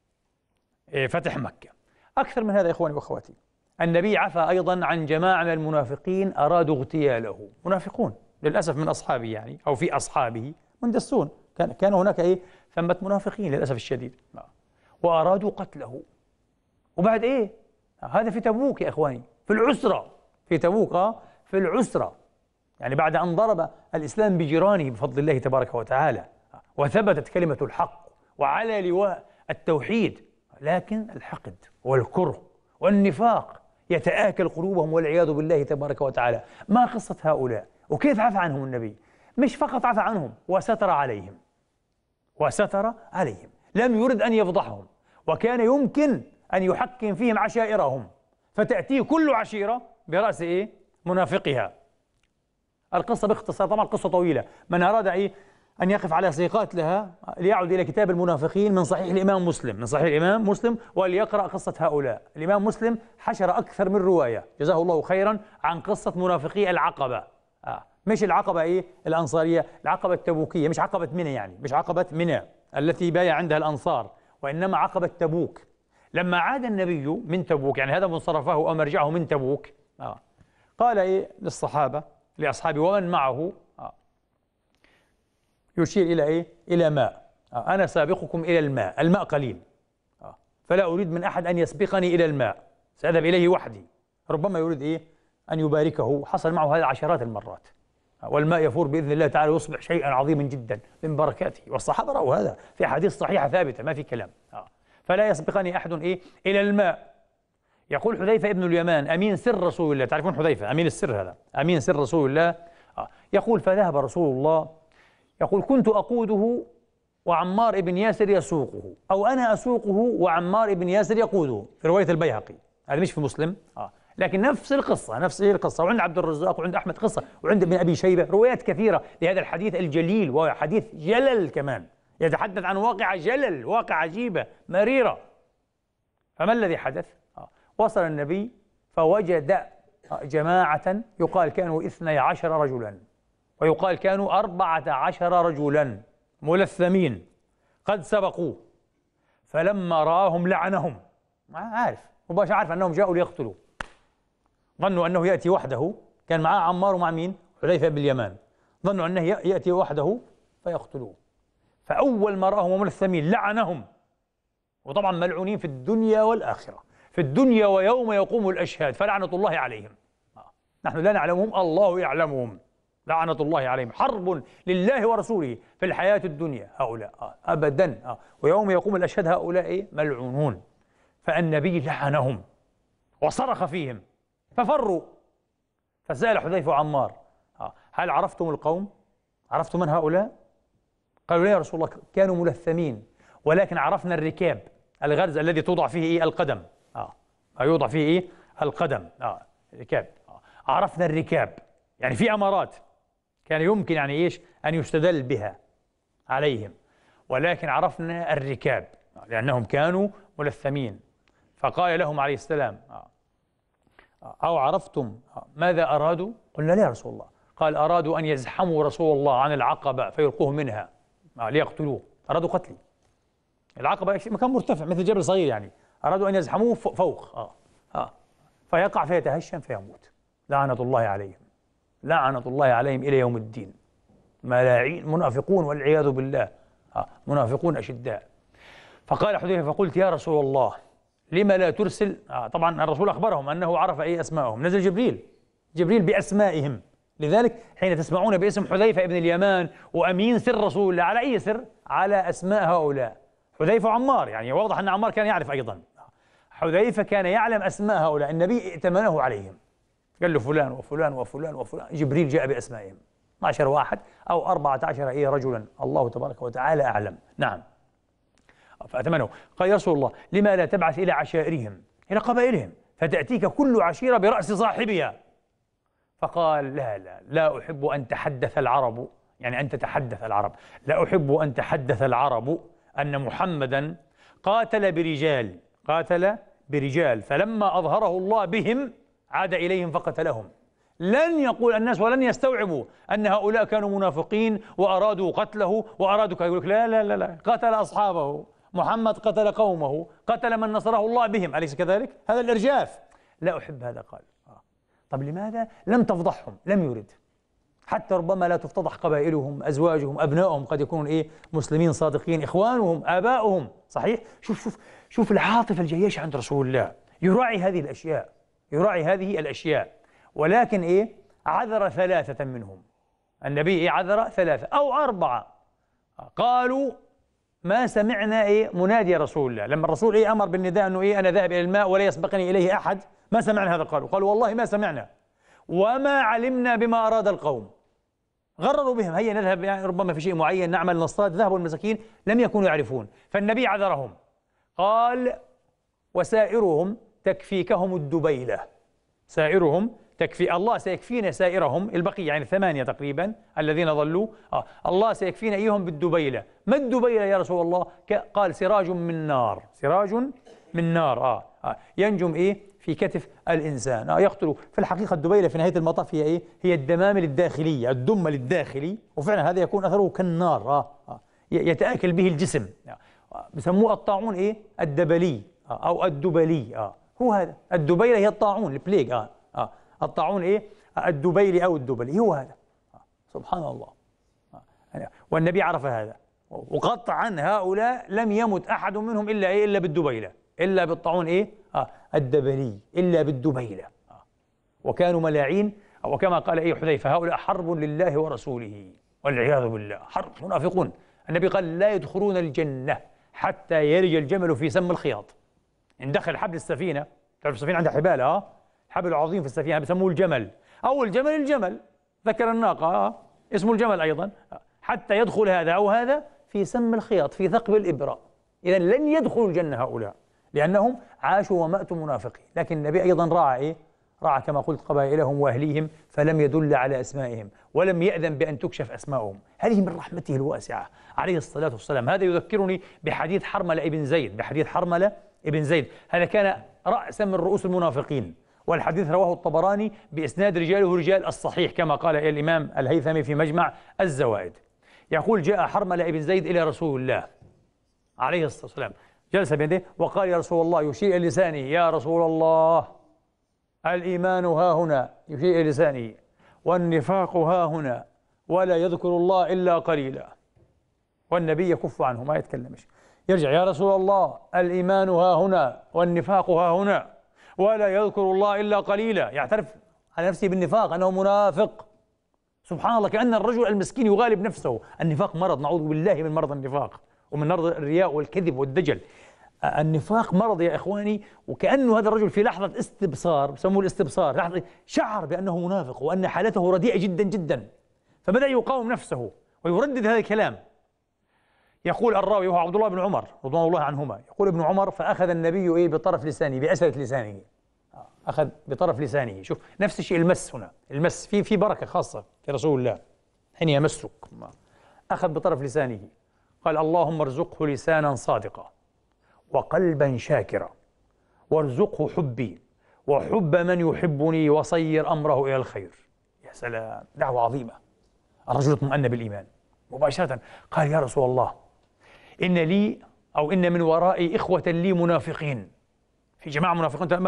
فتح مكة. أكثر من هذا إخواني وأخواتي، النبي عفى أيضا عن جماعة من المنافقين أرادوا اغتياله، منافقون للأسف من أصحابه يعني أو في أصحابه مندسون، كان كان هناك إيه ثمة منافقين للأسف الشديد، وأرادوا قتله. وبعد إيه؟ هذا في تبوك يا إخواني، في العسرة، في تبوك آه في العسرة، يعني بعد أن ضرب الإسلام بجيرانه بفضل الله تبارك وتعالى وثبتت كلمة الحق وعلى لواء التوحيد، لكن الحقد والكره والنفاق يتآكل قلوبهم والعياذ بالله تبارك وتعالى. ما قصة هؤلاء وكيف عفى عنهم النبي؟ مش فقط عفى عنهم، وستر عليهم، وستر عليهم، لم يرد أن يفضحهم، وكان يمكن أن يحكم فيهم عشائرهم، فتأتيه كل عشيرة برأس إيه؟ منافقها. القصة باختصار، طبعا القصة طويلة، من أراد إيه أن يقف على سيقات لها ليعود إلى كتاب المنافقين من صحيح الإمام مسلم، من صحيح الإمام مسلم، وليقرأ قصة هؤلاء. الإمام مسلم حشر أكثر من رواية جزاه الله خيرا عن قصة منافقي العقبة، آه. مش العقبة إيه الأنصارية، العقبة التبوكية، مش عقبة منى يعني، مش عقبة منى التي بايع عندها الأنصار، وإنما عقبة تبوك. لما عاد النبي من تبوك، يعني هذا منصرفه أو مرجعه من تبوك، آه. قال إيه للصحابة لأصحابه ومن معه، آه. يشير إلى إيه؟ إلى ماء. آه. أنا سابقكم إلى الماء، الماء قليل، آه. فلا أريد من أحد أن يسبقني إلى الماء، سأذهب إليه وحدي. ربما يريد إيه؟ أن يباركه. حصل معه هذا عشرات المرات، آه. والماء يفور بإذن الله تعالى ويصبح شيئا عظيما جدا من بركاته، والصحابة رأوا هذا في أحاديث صحيحة ثابتة ما في كلام. آه. فلا يسبقني أحد إيه؟ إلى الماء. يقول حذيفة ابن اليمان أمين سر رسول الله، تعرفون حذيفة أمين السر، هذا أمين سر رسول الله. آه. يقول فذهب رسول الله، يقول كنت أقوده وعمار بن ياسر يسوقه، أو أنا أسوقه وعمار بن ياسر يقوده، في رواية البيهقي، هذا مش في مسلم، آه. لكن نفس القصة، نفس القصة، وعند عبد الرزاق وعند أحمد قصة، وعند ابن أبي شيبة روايات كثيرة لهذا الحديث الجليل، وهو حديث جلل كمان، يتحدث عن واقعة جلل، واقعة عجيبة مريرة. فما الذي حدث؟ آه. وصل النبي فوجد جماعة يقال كانوا اثني عشر رجلا، ويقال كانوا أربعة عشر رجلا ملثمين قد سبقوه، فلما رآهم لعنهم. عارف مباشر، عارف أنهم جاءوا ليقتلوا، ظنوا أنه يأتي وحده، كان معاه عمار ومع مين؟ حذيفة بن اليمان، ظنوا أنه يأتي وحده فيقتلوه. فأول ما رآهم ملثمين لعنهم، وطبعا ملعونين في الدنيا والآخرة، في الدنيا ويوم يقوم الأشهاد، فلعنة الله عليهم. نحن لا نعلمهم، الله يعلمهم، لعنة الله عليهم، حرب لله ورسوله في الحياة الدنيا هؤلاء، آه. أبدا، آه. ويوم يقوم الأشهاد هؤلاء إيه؟ ملعونون. فالنبي لعنهم وصرخ فيهم ففروا. فسأل حذيفة وعمار آه. هل عرفتم القوم؟ عرفتم من هؤلاء؟ قالوا لا يا رسول الله، كانوا ملثمين، ولكن عرفنا الركاب، الغرز الذي توضع فيه إيه؟ القدم، آه. يوضع فيه إيه؟ القدم، آه. الركاب، آه. عرفنا الركاب، يعني في أمارات كان يمكن يعني إيش أن يستدل بها عليهم، ولكن عرفنا الركاب لأنهم كانوا ملثمين. فقال لهم عليه السلام أو عرفتم ماذا أرادوا؟ قلنا لا يا رسول الله. قال أرادوا أن يزحموا رسول الله عن العقبة فيلقوه منها ليقتلوه، أرادوا قتلي. العقبة مكان مرتفع مثل جبل صغير، يعني أرادوا أن يزحموه فوق، آه. آه. فيقع فيتهشم فيموت، لعنة الله عليهم، لعنة الله عليهم إلى يوم الدين، ملاعين، منافقون والعياذ بالله، آه. منافقون أشداء. فقال حذيفة فقلت يا رسول الله لما لا ترسل، آه. طبعا الرسول أخبرهم أنه عرف أي أسماءهم، نزل جبريل جبريل بأسمائهم. لذلك حين تسمعون باسم حذيفة ابن اليمان وأمين سر رسول الله، على أي سر؟ على أسماء هؤلاء، حذيفة وعمار، يعني واضح أن عمار كان يعرف أيضا، حذيفة كان يعلم أسماء هؤلاء، النبي ائتمنه عليهم، قال له فلان وفلان وفلان وفلان، جبريل جاء بأسمائهم اثنا عشر واحد أو أربعة عشر إيه رجلا، الله تبارك وتعالى أعلم. نعم. فأتمنه. قال يا رسول الله لما لا تبعث إلى عشائرهم، إلى قبائلهم، فتأتيك كل عشيرة برأس صاحبها. فقال لا لا لا أحب أن تحدث العرب، يعني أن تتحدث العرب، لا أحب أن تحدث العرب أن محمدا قاتل برجال، قاتل برجال فلما أظهره الله بهم عاد إليهم فقتلهم. لن يقول الناس ولن يستوعبوا أن هؤلاء كانوا منافقين وأرادوا قتله وأرادوا، يقول لك لا لا لا لا، قتل أصحابه، محمد قتل قومه، قتل من نصره الله بهم، أليس كذلك؟ هذا الإرجاف، لا أحب هذا. قال آه. طب لماذا لم تفضحهم؟ لم يرد، حتى ربما لا تفتضح قبائلهم، أزواجهم، أبنائهم، قد يكونوا إيه مسلمين صادقين، إخوانهم، آباؤهم، صحيح؟ شوف شوف شوف العاطفة الجياشة عند رسول الله، يراعي هذه الأشياء، يراعي هذه الأشياء، ولكن إيه عذر ثلاثة منهم، النبي إيه عذر ثلاثة أو أربعة، قالوا ما سمعنا إيه منادي رسول الله، لما الرسول إيه أمر بالنداء أنه إيه أنا ذاهب إلى الماء ولا يسبقني إليه أحد، ما سمعنا هذا، قالوا قالوا والله ما سمعنا وما علمنا بما أراد القوم. غرروا بهم، هيا نذهب يعني ربما في شيء معين نعمل نصطاد، ذهبوا المساكين لم يكونوا يعرفون، فالنبي عذرهم. قال وسائرهم تكفيكهم الدبيلة، سائرهم تكفي، الله سيكفينا سائرهم البقية، يعني ثمانية تقريبا الذين ظلوا، آه. الله سيكفينا إيهم بالدبيلة. ما الدبيلة يا رسول الله؟ قال سراج من نار، سراج من نار، آه. آه. ينجم إيه في كتف الإنسان، آه. يقتل. في الحقيقة الدبيلة في نهاية المطاف هي إيه؟ هي الدمامل الداخلية، الدم الداخلي، وفعلا هذا يكون أثره كالنار، آه. آه. يتآكل به الجسم، آه. بسموه الطاعون إيه الدبلي، آه. أو الدبلي، آه. هو هذا الدبيلة هي الطاعون البليغ، آه. آه. الطاعون إيه؟ الدبيلي أو الدبلي، هو هذا. سبحان الله. والنبي عرف هذا، وقطعا هؤلاء لم يمت أحد منهم إلا إيه؟ إلا بالدبيلة، إلا بالطاعون إيه؟ آه الدبلي، إلا بالدبيلة. آه. وكانوا ملاعين، وكما قال إيه حذيفة: هؤلاء حرب لله ورسوله والعياذ بالله، حرب منافقون. النبي قال: لا يدخلون الجنة حتى يلج الجمل في سم الخياط. إن دخل حبل السفينة، تعرف السفينة عندها حبال، ها؟ حبل عظيم في السفينة بسموه الجمل، أو الجمل الجمل، ذكر الناقة، آه؟ اسمه الجمل أيضا، حتى يدخل هذا أو هذا في سم الخياط، في ثقب الإبرة. إذا لن يدخلوا الجنة هؤلاء، لأنهم عاشوا وماتوا منافقين. لكن النبي أيضا راعى إيه؟ راعى كما قلت قبائلهم وأهليهم، فلم يدل على أسمائهم ولم يأذن بأن تكشف أسمائهم. هذه من رحمته الواسعة عليه الصلاة والسلام. هذا يذكرني بحديث حرملة ابن زيد، بحديث حرملة ابن زيد، هذا كان رأسا من رؤوس المنافقين، والحديث رواه الطبراني بإسناد رجاله رجال الصحيح كما قال الإمام الهيثمي في مجمع الزوائد. يقول: جاء حرملة ابن زيد إلى رسول الله عليه الصلاة والسلام، جلس بيده وقال: يا رسول الله، يشير إلى لسانه: يا رسول الله، الإيمان ها هنا، يشير إلى لسانه، والنفاق ها هنا، ولا يذكر الله إلا قليلا. والنبي يكف عنه ما يتكلمش، يرجع: يا رسول الله، الإيمان ها هنا، والنفاق ها هنا، ولا يذكر الله إلا قليلا. يعترف على نفسه بالنفاق أنه منافق. سبحان الله، كأن الرجل المسكين يغالب نفسه. النفاق مرض، نعوذ بالله من مرض النفاق ومن مرض الرياء والكذب والدجل. النفاق مرض يا إخواني، وكأنه هذا الرجل في لحظة استبصار، بسموه الاستبصار، لحظة شعر بأنه منافق وأن حالته رديئة جدا جدا، فبدأ يقاوم نفسه ويردد هذا الكلام. يقول الراوي وهو عبد الله بن عمر رضوان الله عنهما، يقول ابن عمر: فأخذ النبي إيه بطرف لسانه، بأسرة لسانه، أخذ بطرف لسانه. شوف نفس الشيء، المس هنا، المس في في بركة خاصة في رسول الله حين يمسك. أخذ بطرف لسانه، قال: اللهم ارزقه لسانا صادقا وقلبا شاكرا، وارزقه حبي وحب من يحبني، وصير أمره إلى الخير. يا سلام، دعوة عظيمة. الرجل اطمأن بالإيمان مباشرة، قال: يا رسول الله، إن لي أو إن من ورائي إخوة لي منافقين، في جماعة منافقين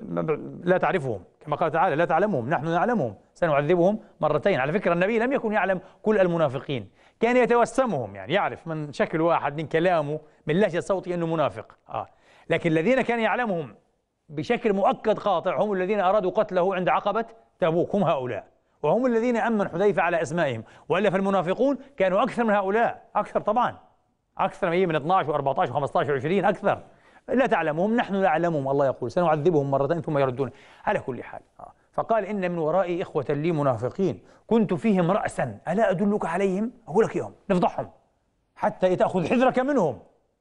لا تعرفهم، كما قال تعالى: لا تعلمهم نحن نعلمهم سنعذبهم مرتين. على فكرة النبي لم يكن يعلم كل المنافقين، كان يتوسمهم، يعني يعرف من شكل واحد، من كلامه، من لهجة صوته أنه منافق. آه. لكن الذين كان يعلمهم بشكل مؤكد قاطع هم الذين أرادوا قتله عند عقبة تبوك، هم هؤلاء، وهم الذين أمن حذيفة على أسمائهم. وإلا فالمنافقون كانوا أكثر من هؤلاء، أكثر طبعا، أكثر من اثني عشر وأربعة عشر وخمسة عشر وعشرين، أكثر. لا تعلمهم نحن نعلمهم، الله يقول: سنعذبهم مرتين ثم يردون. على كل حال، فقال: إن من ورائي إخوة لي منافقين كنت فيهم رأسا، ألا أدلك عليهم؟ أقول لك إياهم، نفضحهم حتى تأخذ حذرك منهم.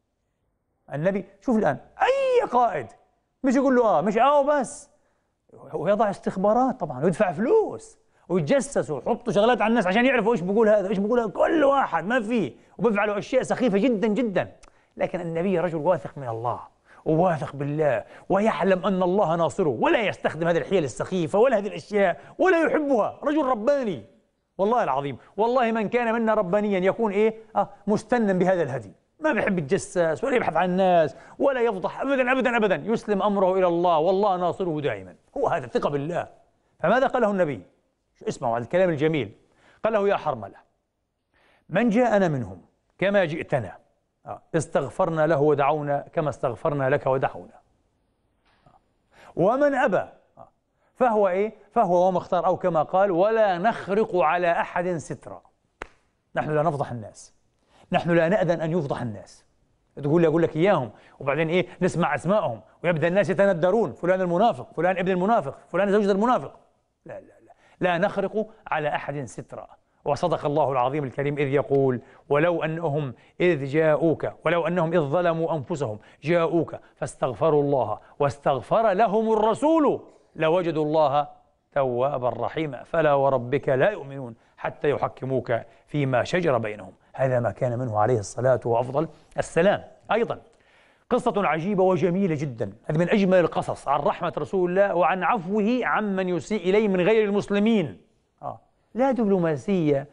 النبي شوف الآن أي قائد مش يقول له آه مش آه بس، ويضع استخبارات طبعا، ويدفع فلوس ويتجسسوا ويحطوا شغلات على الناس عشان يعرفوا ايش بيقول هذا ايش بيقول هذا، كل واحد ما فيه، وبيفعلوا اشياء سخيفه جدا جدا. لكن النبي رجل واثق من الله وواثق بالله، ويعلم ان الله ناصره، ولا يستخدم هذه الحيل السخيفه ولا هذه الاشياء ولا يحبها. رجل رباني والله العظيم. والله من كان منا ربانيا يكون ايه اه مستنا بهذا الهدي، ما بيحب يتجسس ولا يبحث عن الناس ولا يفضح ابدا ابدا ابدا، يسلم امره الى الله والله ناصره دائما. هو هذا الثقه بالله. فماذا قاله النبي؟ اسمعوا على الكلام الجميل. قال له: يا حرملة، من جاءنا منهم كما جئتنا استغفرنا له ودعونا كما استغفرنا لك ودعونا، ومن أبى فهو إيه؟ فهو وما اختار، أو كما قال: ولا نخرق على أحد سترا. نحن لا نفضح الناس، نحن لا نأذن أن يفضح الناس. تقول لي أقول لك إياهم وبعدين إيه نسمع أسمائهم ويبدأ الناس يتندرون: فلان المنافق، فلان ابن المنافق، فلان زوجة المنافق. لا لا لا لا نخرق على أحد سترا. وصدق الله العظيم الكريم إذ يقول: ولو أنهم إذ جاءوك ولو أنهم إذ ظلموا أنفسهم جاءوك فاستغفروا الله واستغفر لهم الرسول لوجدوا الله توابا رحيما فلا وربك لا يؤمنون حتى يحكموك فيما شجر بينهم. هذا ما كان منه عليه الصلاة وأفضل السلام. أيضا قصة عجيبة وجميلة جدا، هذه من أجمل القصص عن رحمة رسول الله وعن عفوه عمن يسيء إليه من غير المسلمين. آه. لا دبلوماسية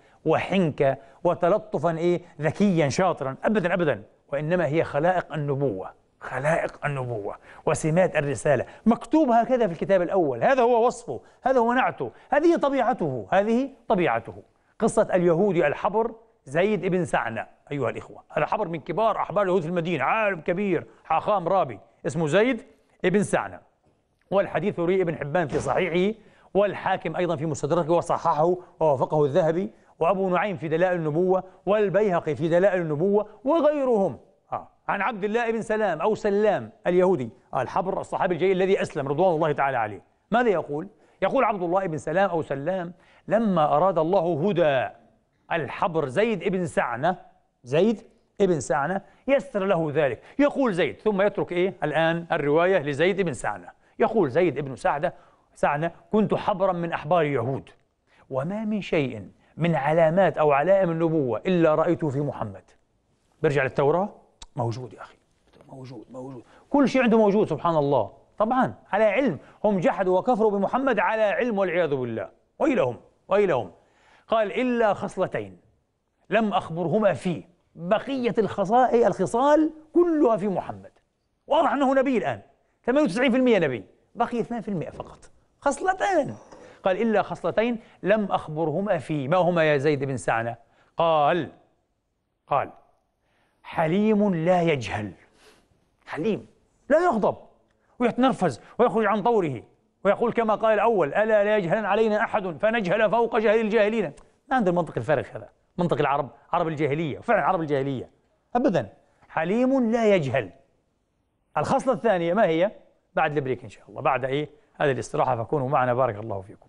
وحنكة وتلطفا إيه ذكيا شاطرا، أبدا أبدا، وإنما هي خلائق النبوة، خلائق النبوة وسمات الرسالة، مكتوب هكذا في الكتاب الأول، هذا هو وصفه، هذا هو نعته، هذه طبيعته، هذه طبيعته. قصة اليهودي الحبر زيد بن سعنة أيها الإخوة، الحبر من كبار أحبار اليهود في المدينة، عالم كبير حاخام رابي اسمه زيد بن سعنة، والحديث روي ابن حبان في صحيحه، والحاكم أيضا في مستدركه وصححه ووافقه الذهبي، وأبو نعيم في دلائل النبوة، والبيهقي في دلائل النبوة، وغيرهم آه. عن عبد الله بن سلام أو سلام اليهودي آه الحبر الصحابي الجليل الذي أسلم رضوان الله تعالى عليه. ماذا يقول؟ يقول عبد الله بن سلام أو سلام: لما أراد الله هدى الحبر زيد بن سعنة، زيد ابن سعنة يسر له ذلك. يقول زيد ثم يترك إيه الآن الرواية لزيد بن سعنة، يقول زيد ابن سعدة سعنة: كنت حبرا من أحبار اليهود، وما من شيء من علامات أو علائم النبوة إلا رأيته في محمد. برجع للتوراة، موجود يا أخي، موجود موجود، كل شيء عنده موجود سبحان الله، طبعا على علم، هم جحدوا وكفروا بمحمد على علم والعياذ بالله، ويلهم ويلهم. قال: إلا خصلتين لم أخبرهما فيه، بقية الخصائل الخصال كلها في محمد. واضح أنه نبي الآن، ثمانية وتسعين بالمئة نبي، بقي اثنين بالمئة فقط، خصلتين. قال: إلا خصلتين لم أخبرهما فيه، ما هما يا زيد بن سعنة؟ قال قال حليم لا يجهل، حليم لا يغضب ويتنرفز ويخرج عن طوره ويقول كما قال الأول: ألا لا يجهلن علينا أحد فنجهل فوق جهل الجاهلين. ما عند المنطق الفارغ هذا، منطق العرب، عرب الجاهلية، وفعلا عرب الجاهلية أبدا. حليم لا يجهل. الخصلة الثانية ما هي؟ بعد البريك إن شاء الله، بعد إيه هذه الاستراحة، فكونوا معنا بارك الله فيكم.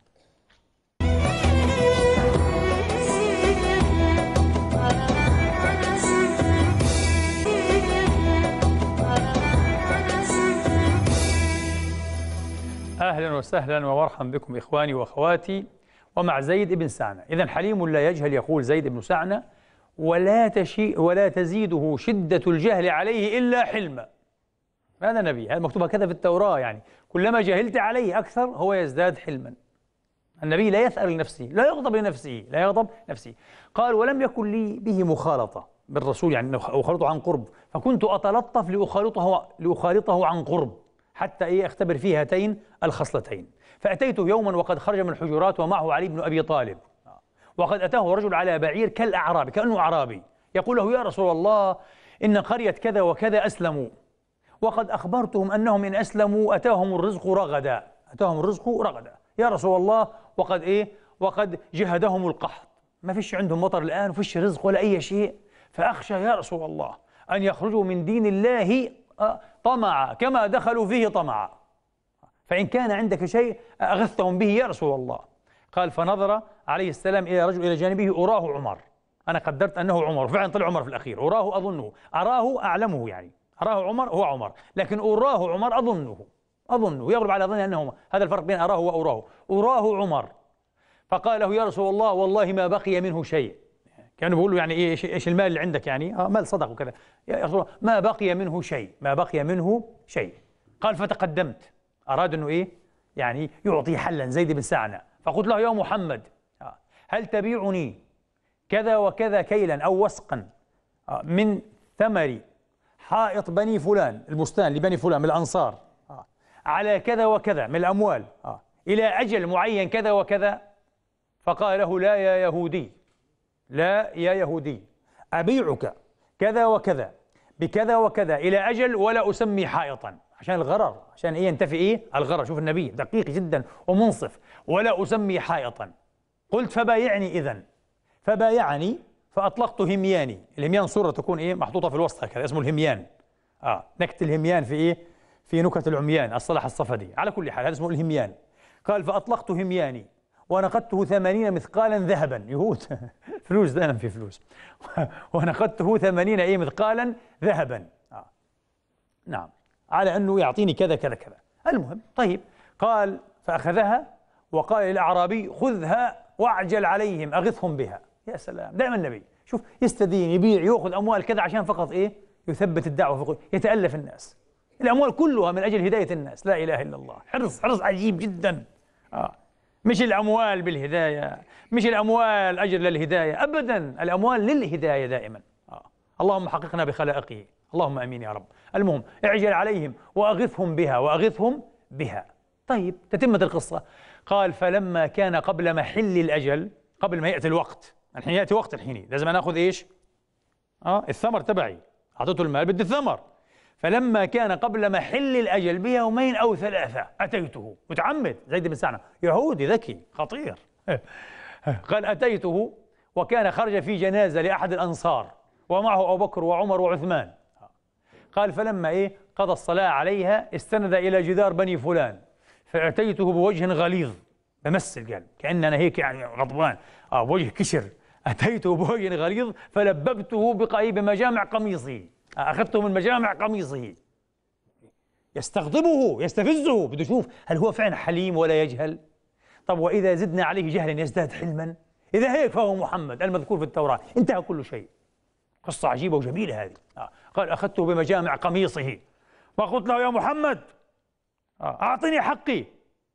أهلا وسهلا ومرحبا بكم إخواني وأخواتي ومع زيد بن سعنة. إذن حليم لا يجهل، يقول زيد بن سعنة: ولا تشي ولا تزيده شدة الجهل عليه إلا حلما. هذا نبي، هذا مكتوب هكذا في التوراة، يعني كلما جهلت عليه أكثر هو يزداد حلما. النبي لا يثأر لنفسه، لا يغضب لنفسه، لا يغضب نفسه. قال: ولم يكن لي به مخالطة بالرسول، يعني أخالطه عن قرب، فكنت أتلطف لأخالطه لأخالطه عن قرب حتى إيه أختبر فيه هاتين الخصلتين. فأتيته يوما وقد خرج من الحجرات ومعه علي بن أبي طالب، وقد أتاه رجل على بعير كالأعرابي، كأنه أعرابي، يقول له: يا رسول الله، إن قرية كذا وكذا أسلموا، وقد أخبرتهم أنهم إن أسلموا أتاهم الرزق رغدا، أتاهم الرزق رغدا يا رسول الله، وقد إيه وقد جهدهم القحط، ما فيش عندهم مطر الآن وفيش رزق ولا أي شيء، فأخشى يا رسول الله أن يخرجوا من دين الله طمعا كما دخلوا فيه طمعا، فإن كان عندك شيء أغثهم به يا رسول الله. قال: فنظر عليه السلام إلى رجل إلى جانبه أراه عمر، أنا قدرت أنه عمر، فعلا طلع عمر في الأخير، أراه أظنه، أراه أعلمه، يعني أراه عمر هو عمر، لكن أراه عمر أظنه، أظنه يغلب على ظني أنه هذا الفرق بين أراه وأراه، أراه عمر. فقال له: يا رسول الله، والله ما بقي منه شيء، كانوا بيقولوا يعني إيه إيش إيش المال اللي عندك، يعني آه مال صدق وكذا، يا رسول الله ما بقي منه شيء، ما بقي منه شيء. قال: فتقدمت، أراد أنه إيه يعني يعطي حلا زيد بن سعنة، فقلت له: يا محمد، هل تبيعني كذا وكذا كيلا أو وسقا من ثمر حائط بني فلان، البستان لبني فلان من الأنصار، على كذا وكذا من الأموال إلى أجل معين كذا وكذا؟ فقال له: لا يا يهودي، لا يا يهودي، أبيعك كذا وكذا بكذا وكذا إلى أجل ولا أسمي حائطا، عشان الغرر، عشان إيه ينتفي إيه الغرر. شوف النبي دقيق جدا ومنصف، ولا أسمي حائطا. قلت: فبايعني إذن، فبايعني فأطلقت همياني. الهميان صورة تكون إيه محطوطة في الوسط هكذا، اسمه الهميان، آه نكت الهميان في إيه في نكت العميان الصلاح الصفدي، على كل حال هذا اسمه الهميان. قال: فأطلقت همياني ونقدته ثمانين مثقالا ذهبا، يهود فلوس دائما في فلوس ونقدته ثمانين أي مثقالا ذهبا، آه. نعم، على أنه يعطيني كذا كذا كذا. المهم طيب، قال: فأخذها وقال للأعرابي: خذها واعجل عليهم أغثهم بها. يا سلام، دائما النبي شوف يستدين، يبيع، يأخذ أموال كذا عشان فقط إيه يثبت الدعوة، يتألف الناس، الأموال كلها من أجل هداية الناس. لا إله إلا الله، حرص حرص عجيب جدا. آه. مش الأموال بالهداية، مش الأموال أجر للهداية، أبدا، الأموال للهداية دائما. آه. اللهم حققنا بخلائقه، اللهم امين يا رب. المهم اعجل عليهم واغثهم بها واغثهم بها. طيب تتمة القصة. قال فلما كان قبل محل الأجل، قبل ما يأتي الوقت، الحين يأتي وقت الحين لازم أنا أخذ إيش؟ آه الثمر تبعي، أعطيته المال بدي الثمر. فلما كان قبل محل الأجل بيومين أو ثلاثة أتيته. متعمد زيد بن سعنة، يهودي ذكي خطير. قال أتيته وكان خرج في جنازة لأحد الأنصار ومعه أبو بكر وعمر وعثمان. قال فلما إيه قضى الصلاة عليها استند إلى جدار بني فلان فأتيته بوجه غليظ، بمثل قال كأن أنا هيك يعني غضبان، آه بوجه كشر. أتيته بوجه غليظ فلببته بقيب مجامع قميصه، آه أخذته من مجامع قميصه. يستغضبه يستفزه، بده يشوف هل هو فعلا حليم ولا يجهل. طب وإذا زدنا عليه جهلا يزداد حلما، إذا هيك فهو محمد المذكور في التوراة، انتهى كل شيء. قصة عجيبة وجميلة هذه. آه. قال أخذته بمجامع قميصه وقلت له يا محمد آه. أعطني حقي،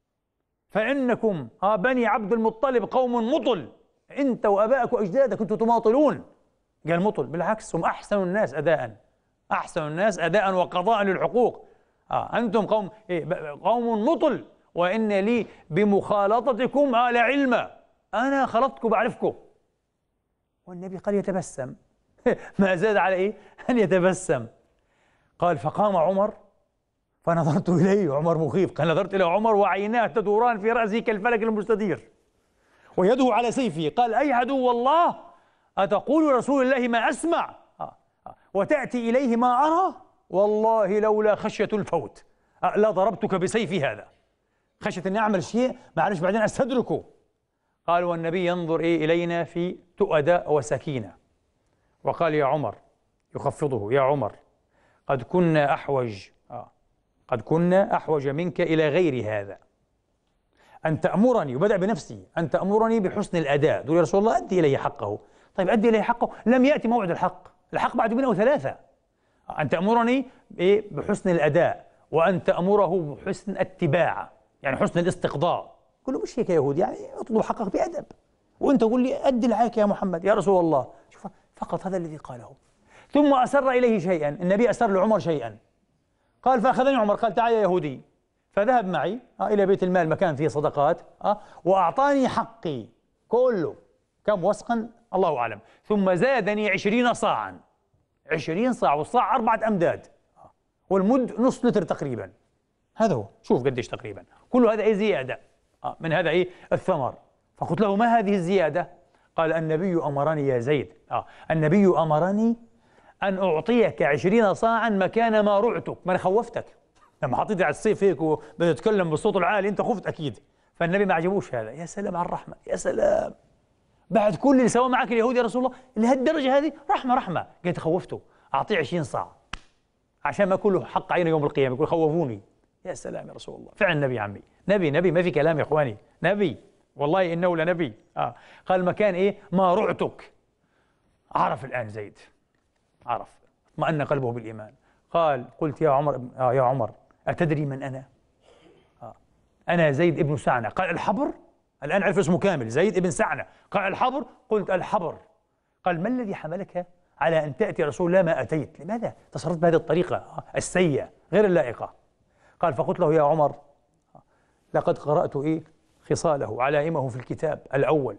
فإنكم آه بني عبد المطلب قوم مطل، أنت وأبائك وأجدادك كنتم تماطلون. قال مطل بالعكس هم أحسن الناس أداء، أحسن الناس أداء وقضاء للحقوق. آه. أنتم قوم إيه قوم مطل وإن لي بمخالطتكم آه لعلما، أنا خلطتكم بعرفكم. والنبي قال يتبسم ما زاد على إيه أن يتبسم. قال فقام عمر فنظرت إليه، عمر مخيف، قال نظرت إلى عمر وعيناه تدوران في رأسه كالفلك المستدير ويده على سيفه. قال أي عدو الله أتقول رسول الله ما أسمع وتأتي إليه ما أرى؟ والله لولا خشية الفوت لا ضربتك بسيفي هذا، خشية أني أعمل شيء ما أعرفش بعدين أستدركه. قال والنبي ينظر إيه إلينا في تؤدى وسكينة، وقال يا عمر يخفضه يا عمر قد كنا أحوج آه قد كنا أحوج منك إلى غير هذا، أن تأمرني، وبدأ بنفسي، أن تأمرني بحسن الأداء. دول يا رسول الله أدي إليه حقه. طيب أدي إليه حقه، لم يأتي موعد الحق، الحق بعد يومين أو ثلاثة. أن تأمرني بحسن الأداء وأن تأمره بحسن الاتباع، يعني حسن الاستقضاء. قل له مش هيك يا يهودي، يعني اطلب حقك بأدب، وأنت قول لي أدي الحق يا محمد يا رسول الله. شوف فقط هذا الذي قاله. ثم أسر إليه شيئا، النبي أسر لعمر شيئا. قال فأخذني عمر قال تعال يا يهودي، فذهب معي آه إلى بيت المال مكان فيه صدقات آه وأعطاني حقي كله، كم وسقا الله أعلم، ثم زادني عشرين صاعا، عشرين صاع، والصاع أربعة أمداد آه والمد نصف لتر تقريبا. هذا هو، شوف قديش تقريبا، كل هذا أي زيادة آه من هذا إيه الثمر. فقلت له ما هذه الزيادة؟ قال النبي أمرني يا زيد آه النبي أمرني أن أعطيك عشرين صاعا مكان ما رعتك، ما أنا خوفتك لما حطيتي على السيف هيك وبتتكلم بالصوت العالي أنت خفت أكيد. فالنبي ما عجبوش هذا. يا سلام على الرحمة، يا سلام، بعد كل اللي سواه معك اليهود يا رسول الله لهالدرجة هذه رحمة رحمة. قلت خوفته أعطيه عشرين صاع عشان ما كله حق عينه يوم القيامة يقول خوفوني. يا سلام يا رسول الله، فعلا نبي عمي، نبي نبي ما في كلام يا إخواني، نبي والله إنه لنبي. آه. قال مكان إيه ما رعتك. عرف الآن زيد، عرف، اطمأن قلبه بالإيمان. قال قلت يا عمر آه يا عمر أتدري من أنا؟ آه. أنا زيد ابن سعنة. قال الحبر؟ الآن عرف اسمه كامل، زيد ابن سعنة. قال الحبر؟ قلت الحبر. قال ما الذي حملك على أن تأتي رسول الله ما أتيت؟ لماذا تصرفت بهذه الطريقة آه السيئة غير اللائقة؟ قال فقلت له يا عمر آه لقد قرأت إيه خصاله علائمه في الكتاب الأول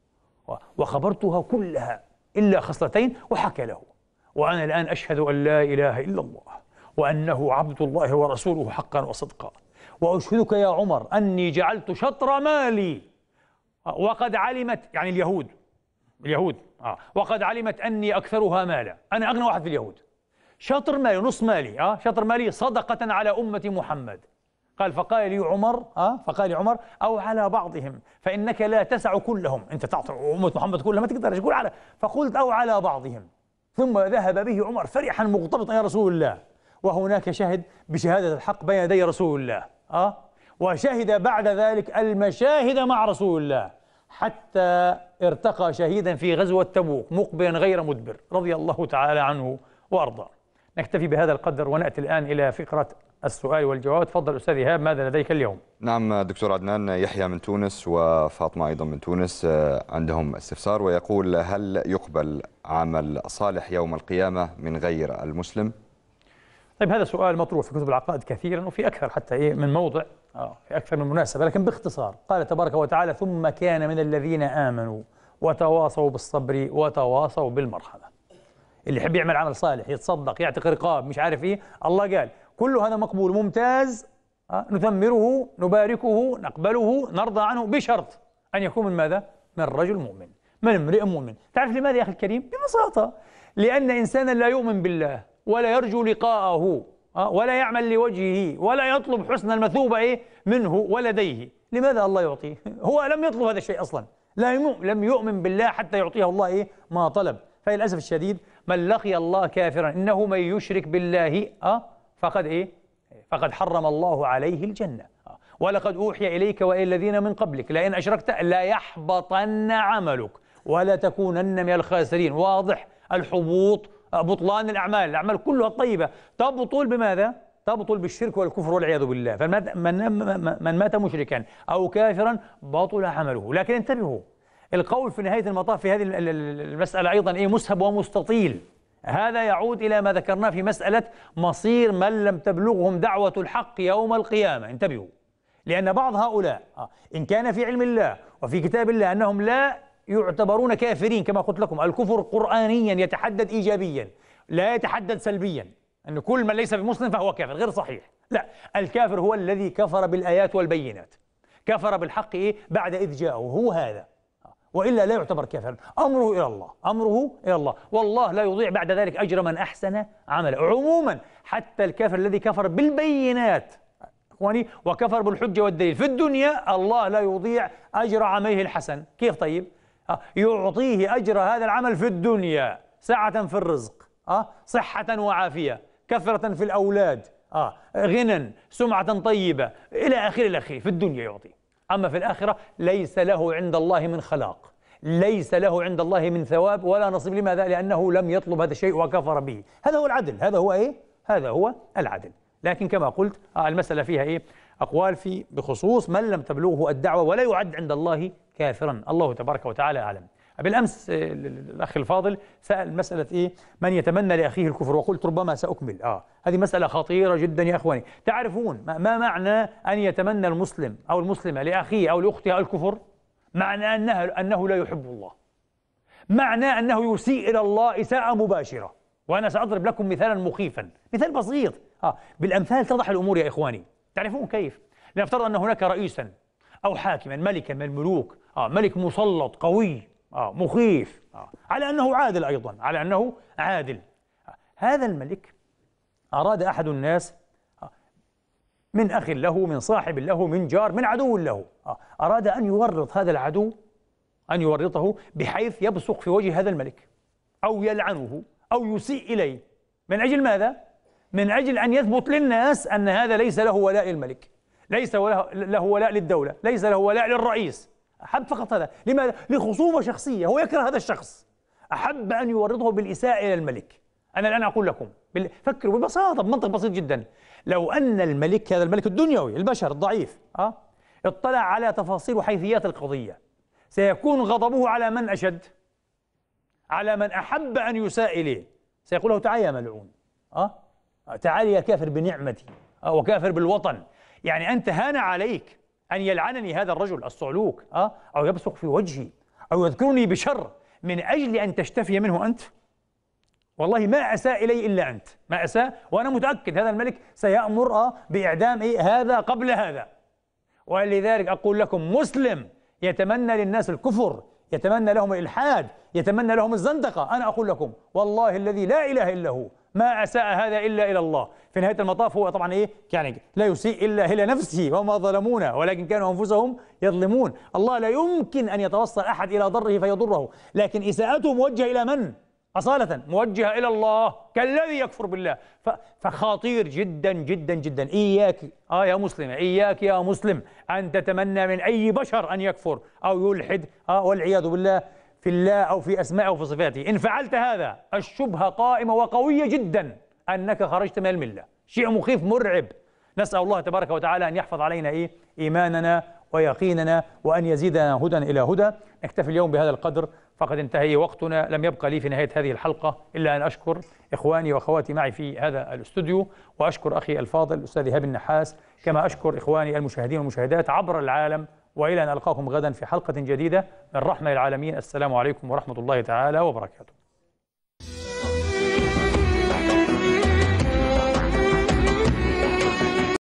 وخبرتها كلها إلا خصلتين وحكى له، وأنا الآن أشهد أن لا إله إلا الله وأنه عبد الله ورسوله حقا وصدقا، وأشهدك يا عمر أني جعلت شطر مالي وقد علمت، يعني اليهود اليهود آه وقد علمت أني أكثرها مالا، أنا أغنى واحد في اليهود، شطر مالي نص مالي آه شطر مالي صدقة على أمة محمد. قال فقال لي عمر آه فقال لي عمر أو على بعضهم فإنك لا تسع كلهم، أنت تعطي أمة محمد كلها ما تقدر تقول على، فقلت أو على بعضهم. ثم ذهب به عمر فرحا مغتبطا يا رسول الله، وهناك شهد بشهادة الحق بين يدي رسول الله آه وشهد بعد ذلك المشاهد مع رسول الله حتى ارتقى شهيدا في غزوة تبوك مقبلا غير مدبر رضي الله تعالى عنه وأرضاه. نكتفي بهذا القدر ونأتي الآن إلى فقرة السؤال والجواب. تفضل أستاذ إيهاب، ماذا لديك اليوم؟ نعم دكتور عدنان، يحيى من تونس وفاطمة أيضا من تونس عندهم استفسار، ويقول هل يقبل عمل صالح يوم القيامة من غير المسلم؟ طيب هذا سؤال مطروح في كتب العقائد كثيرا، وفي أكثر حتى إيه من موضع، آه في أكثر من مناسبة، لكن باختصار قال تبارك وتعالى: ثم كان من الذين آمنوا وتواصوا بالصبر وتواصوا بالمرحمة. اللي يحب يعمل عمل صالح، يتصدق، يعتق رقاب، مش عارف إيه، الله قال كل هذا مقبول ممتاز، آه نثمره، نباركه، نقبله، نرضى عنه، بشرط أن يكون من ماذا؟ من رجل مؤمن، من امرئ مؤمن. تعرف لماذا يا أخي الكريم؟ ببساطة لأن إنسانا لا يؤمن بالله ولا يرجو لقاءه ولا يعمل لوجهه ولا يطلب حسن المثوبة إيه منه ولديه، لماذا الله يعطيه؟ هو لم يطلب هذا الشيء أصلا، لا لم يؤمن بالله حتى يعطيه الله إيه ما طلب. فللأسف الشديد من لقي الله كافرا إنه من يشرك بالله أه فقد إيه فقد حرم الله عليه الجنة. أه ولقد أوحي إليك وإلى الذين من قبلك لئن أشركت لا يحبطن عملك ولا تكونن من الخاسرين. واضح الحبوط، بطلان الأعمال، الأعمال كلها الطيبة تبطل بماذا؟ تبطل بالشرك والكفر والعياذ بالله. فمن من مات مشركا أو كافرا بطل عمله. لكن انتبهوا، القول في نهاية المطاف في هذه المسألة أيضا إيه مسهب ومستطيل. هذا يعود إلى ما ذكرناه في مسألة مصير من لم تبلغهم دعوة الحق يوم القيامة. انتبهوا، لأن بعض هؤلاء إن كان في علم الله وفي كتاب الله أنهم لا يعتبرون كافرين، كما قلت لكم الكفر قرآنيا يتحدد إيجابيا لا يتحدد سلبيا، أن كل من ليس بمسلم فهو كافر، غير صحيح. لا، الكافر هو الذي كفر بالآيات والبينات، كفر بالحق إيه بعد إذ جاءه، هو هذا، وإلا لا يعتبر كافرا. أمره إلى الله، أمره إلى الله، والله لا يضيع بعد ذلك أجر من أحسن عملا. عموما حتى الكافر الذي كفر بالبينات إخواني وكفر بالحجة والدليل في الدنيا، الله لا يضيع أجر عمله الحسن. كيف طيب؟ يعطيه أجر هذا العمل في الدنيا، سعة في الرزق، أه؟ صحة وعافية، كثرة في الأولاد، أه؟ غنى، سمعة طيبة، إلى آخره إلى آخره، في الدنيا يعطي. أما في الآخرة ليس له عند الله من خلاق، ليس له عند الله من ثواب ولا نصيب. لماذا؟ لأنه لم يطلب هذا الشيء وكفر به. هذا هو العدل، هذا هو إيه؟ هذا هو العدل. لكن كما قلت آه المسألة فيها إيه؟ أقوال في بخصوص من لم تبلغه الدعوة ولا يعد عند الله كافرا. الله تبارك وتعالى أعلم. بالأمس الأخ الفاضل سأل مسألة إيه؟ من يتمنى لأخيه الكفر، وقلت ربما سأكمل. آه هذه مسألة خطيرة جدا يا أخواني. تعرفون ما معنى أن يتمنى المسلم أو المسلمة لأخيه أو لأختها الكفر؟ معنى أنه, أنه لا يحب الله، معنى أنه يسيء إلى الله إساءة مباشرة. وأنا سأضرب لكم مثالا مخيفا، مثال بسيط. آه بالأمثال تضح الأمور يا إخواني. تعرفون كيف؟ لنفترض أن هناك رئيسا أو حاكما، ملكا من الملوك، آه ملك مسلط قوي، آه مخيف، آه على أنه عادل أيضا، على أنه عادل. آه هذا الملك أراد أحد الناس آه من أخ له، من صاحب له، من جار، من عدو له، آه أراد أن يورط هذا العدو، أن يورطه بحيث يبصق في وجه هذا الملك أو يلعنه أو يسيء إليه. من أجل ماذا؟ من أجل أن يثبت للناس أن هذا ليس له ولاء للملك، ليس له ولاء للدولة، ليس له ولاء للرئيس. أحب فقط هذا. لماذا؟ لخصومة شخصية، هو يكره هذا الشخص، أحب أن يورطه بالإساءة إلى الملك. أنا الآن أقول لكم فكروا ببساطة، بمنطق بسيط جدا. لو أن الملك، هذا الملك الدنيوي البشر الضعيف، أه؟ اطلع على تفاصيل وحيثيات القضية، سيكون غضبه على من أشد؟ على من أحب أن يساء إليه. سيقول له: تعال يا ملعون، أه؟ تعال يا كافر بنعمتي، أه؟ وكافر بالوطن. يعني أنت هان عليك أن يلعنني هذا الرجل الصعلوك، أه؟ أو يبصق في وجهي أو يذكرني بشر من أجل أن تشتفي منه أنت. والله ما أساء إلي إلا أنت، ما أساء، وأنا متأكد هذا الملك سيأمر أه بإعدام إيه هذا قبل هذا. ولذلك أقول لكم، مسلم يتمنى للناس الكفر، يتمنى لهم الإلحاد، يتمنى لهم الزندقة، أنا أقول لكم والله الذي لا إله إلا هو ما أساء هذا إلا إلى الله. في نهاية المطاف هو طبعا إيه يعني لا يسيء إلا إلى نفسه، وما ظلمونا ولكن كانوا أنفسهم يظلمون. الله لا يمكن أن يتوصل أحد إلى ضره فيضره، لكن إساءته موجهة إلى من؟ أصالة موجهة إلى الله، كالذي يكفر بالله. فخطير جدا جدا جدا. إياك آه يا مسلم، إياك يا مسلم أن تتمنى من أي بشر أن يكفر أو يلحد آه والعياذ بالله في الله أو في أسمائه أو في صفاته. إن فعلت هذا الشبهة قائمة وقوية جدا أنك خرجت من الملة. شيء مخيف مرعب. نسأل الله تبارك وتعالى أن يحفظ علينا إيه إيماننا ويقيننا، وأن يزيدنا هدى إلى هدى. نكتفي اليوم بهذا القدر، فقد انتهي وقتنا. لم يبقى لي في نهاية هذه الحلقة إلا أن أشكر إخواني وأخواتي معي في هذا الاستوديو، وأشكر أخي الفاضل الأستاذ إيهاب النحاس، كما أشكر إخواني المشاهدين والمشاهدات عبر العالم. وإلى أن ألقاكم غدا في حلقة جديدة من رحمة العالمين. السلام عليكم ورحمة الله تعالى وبركاته.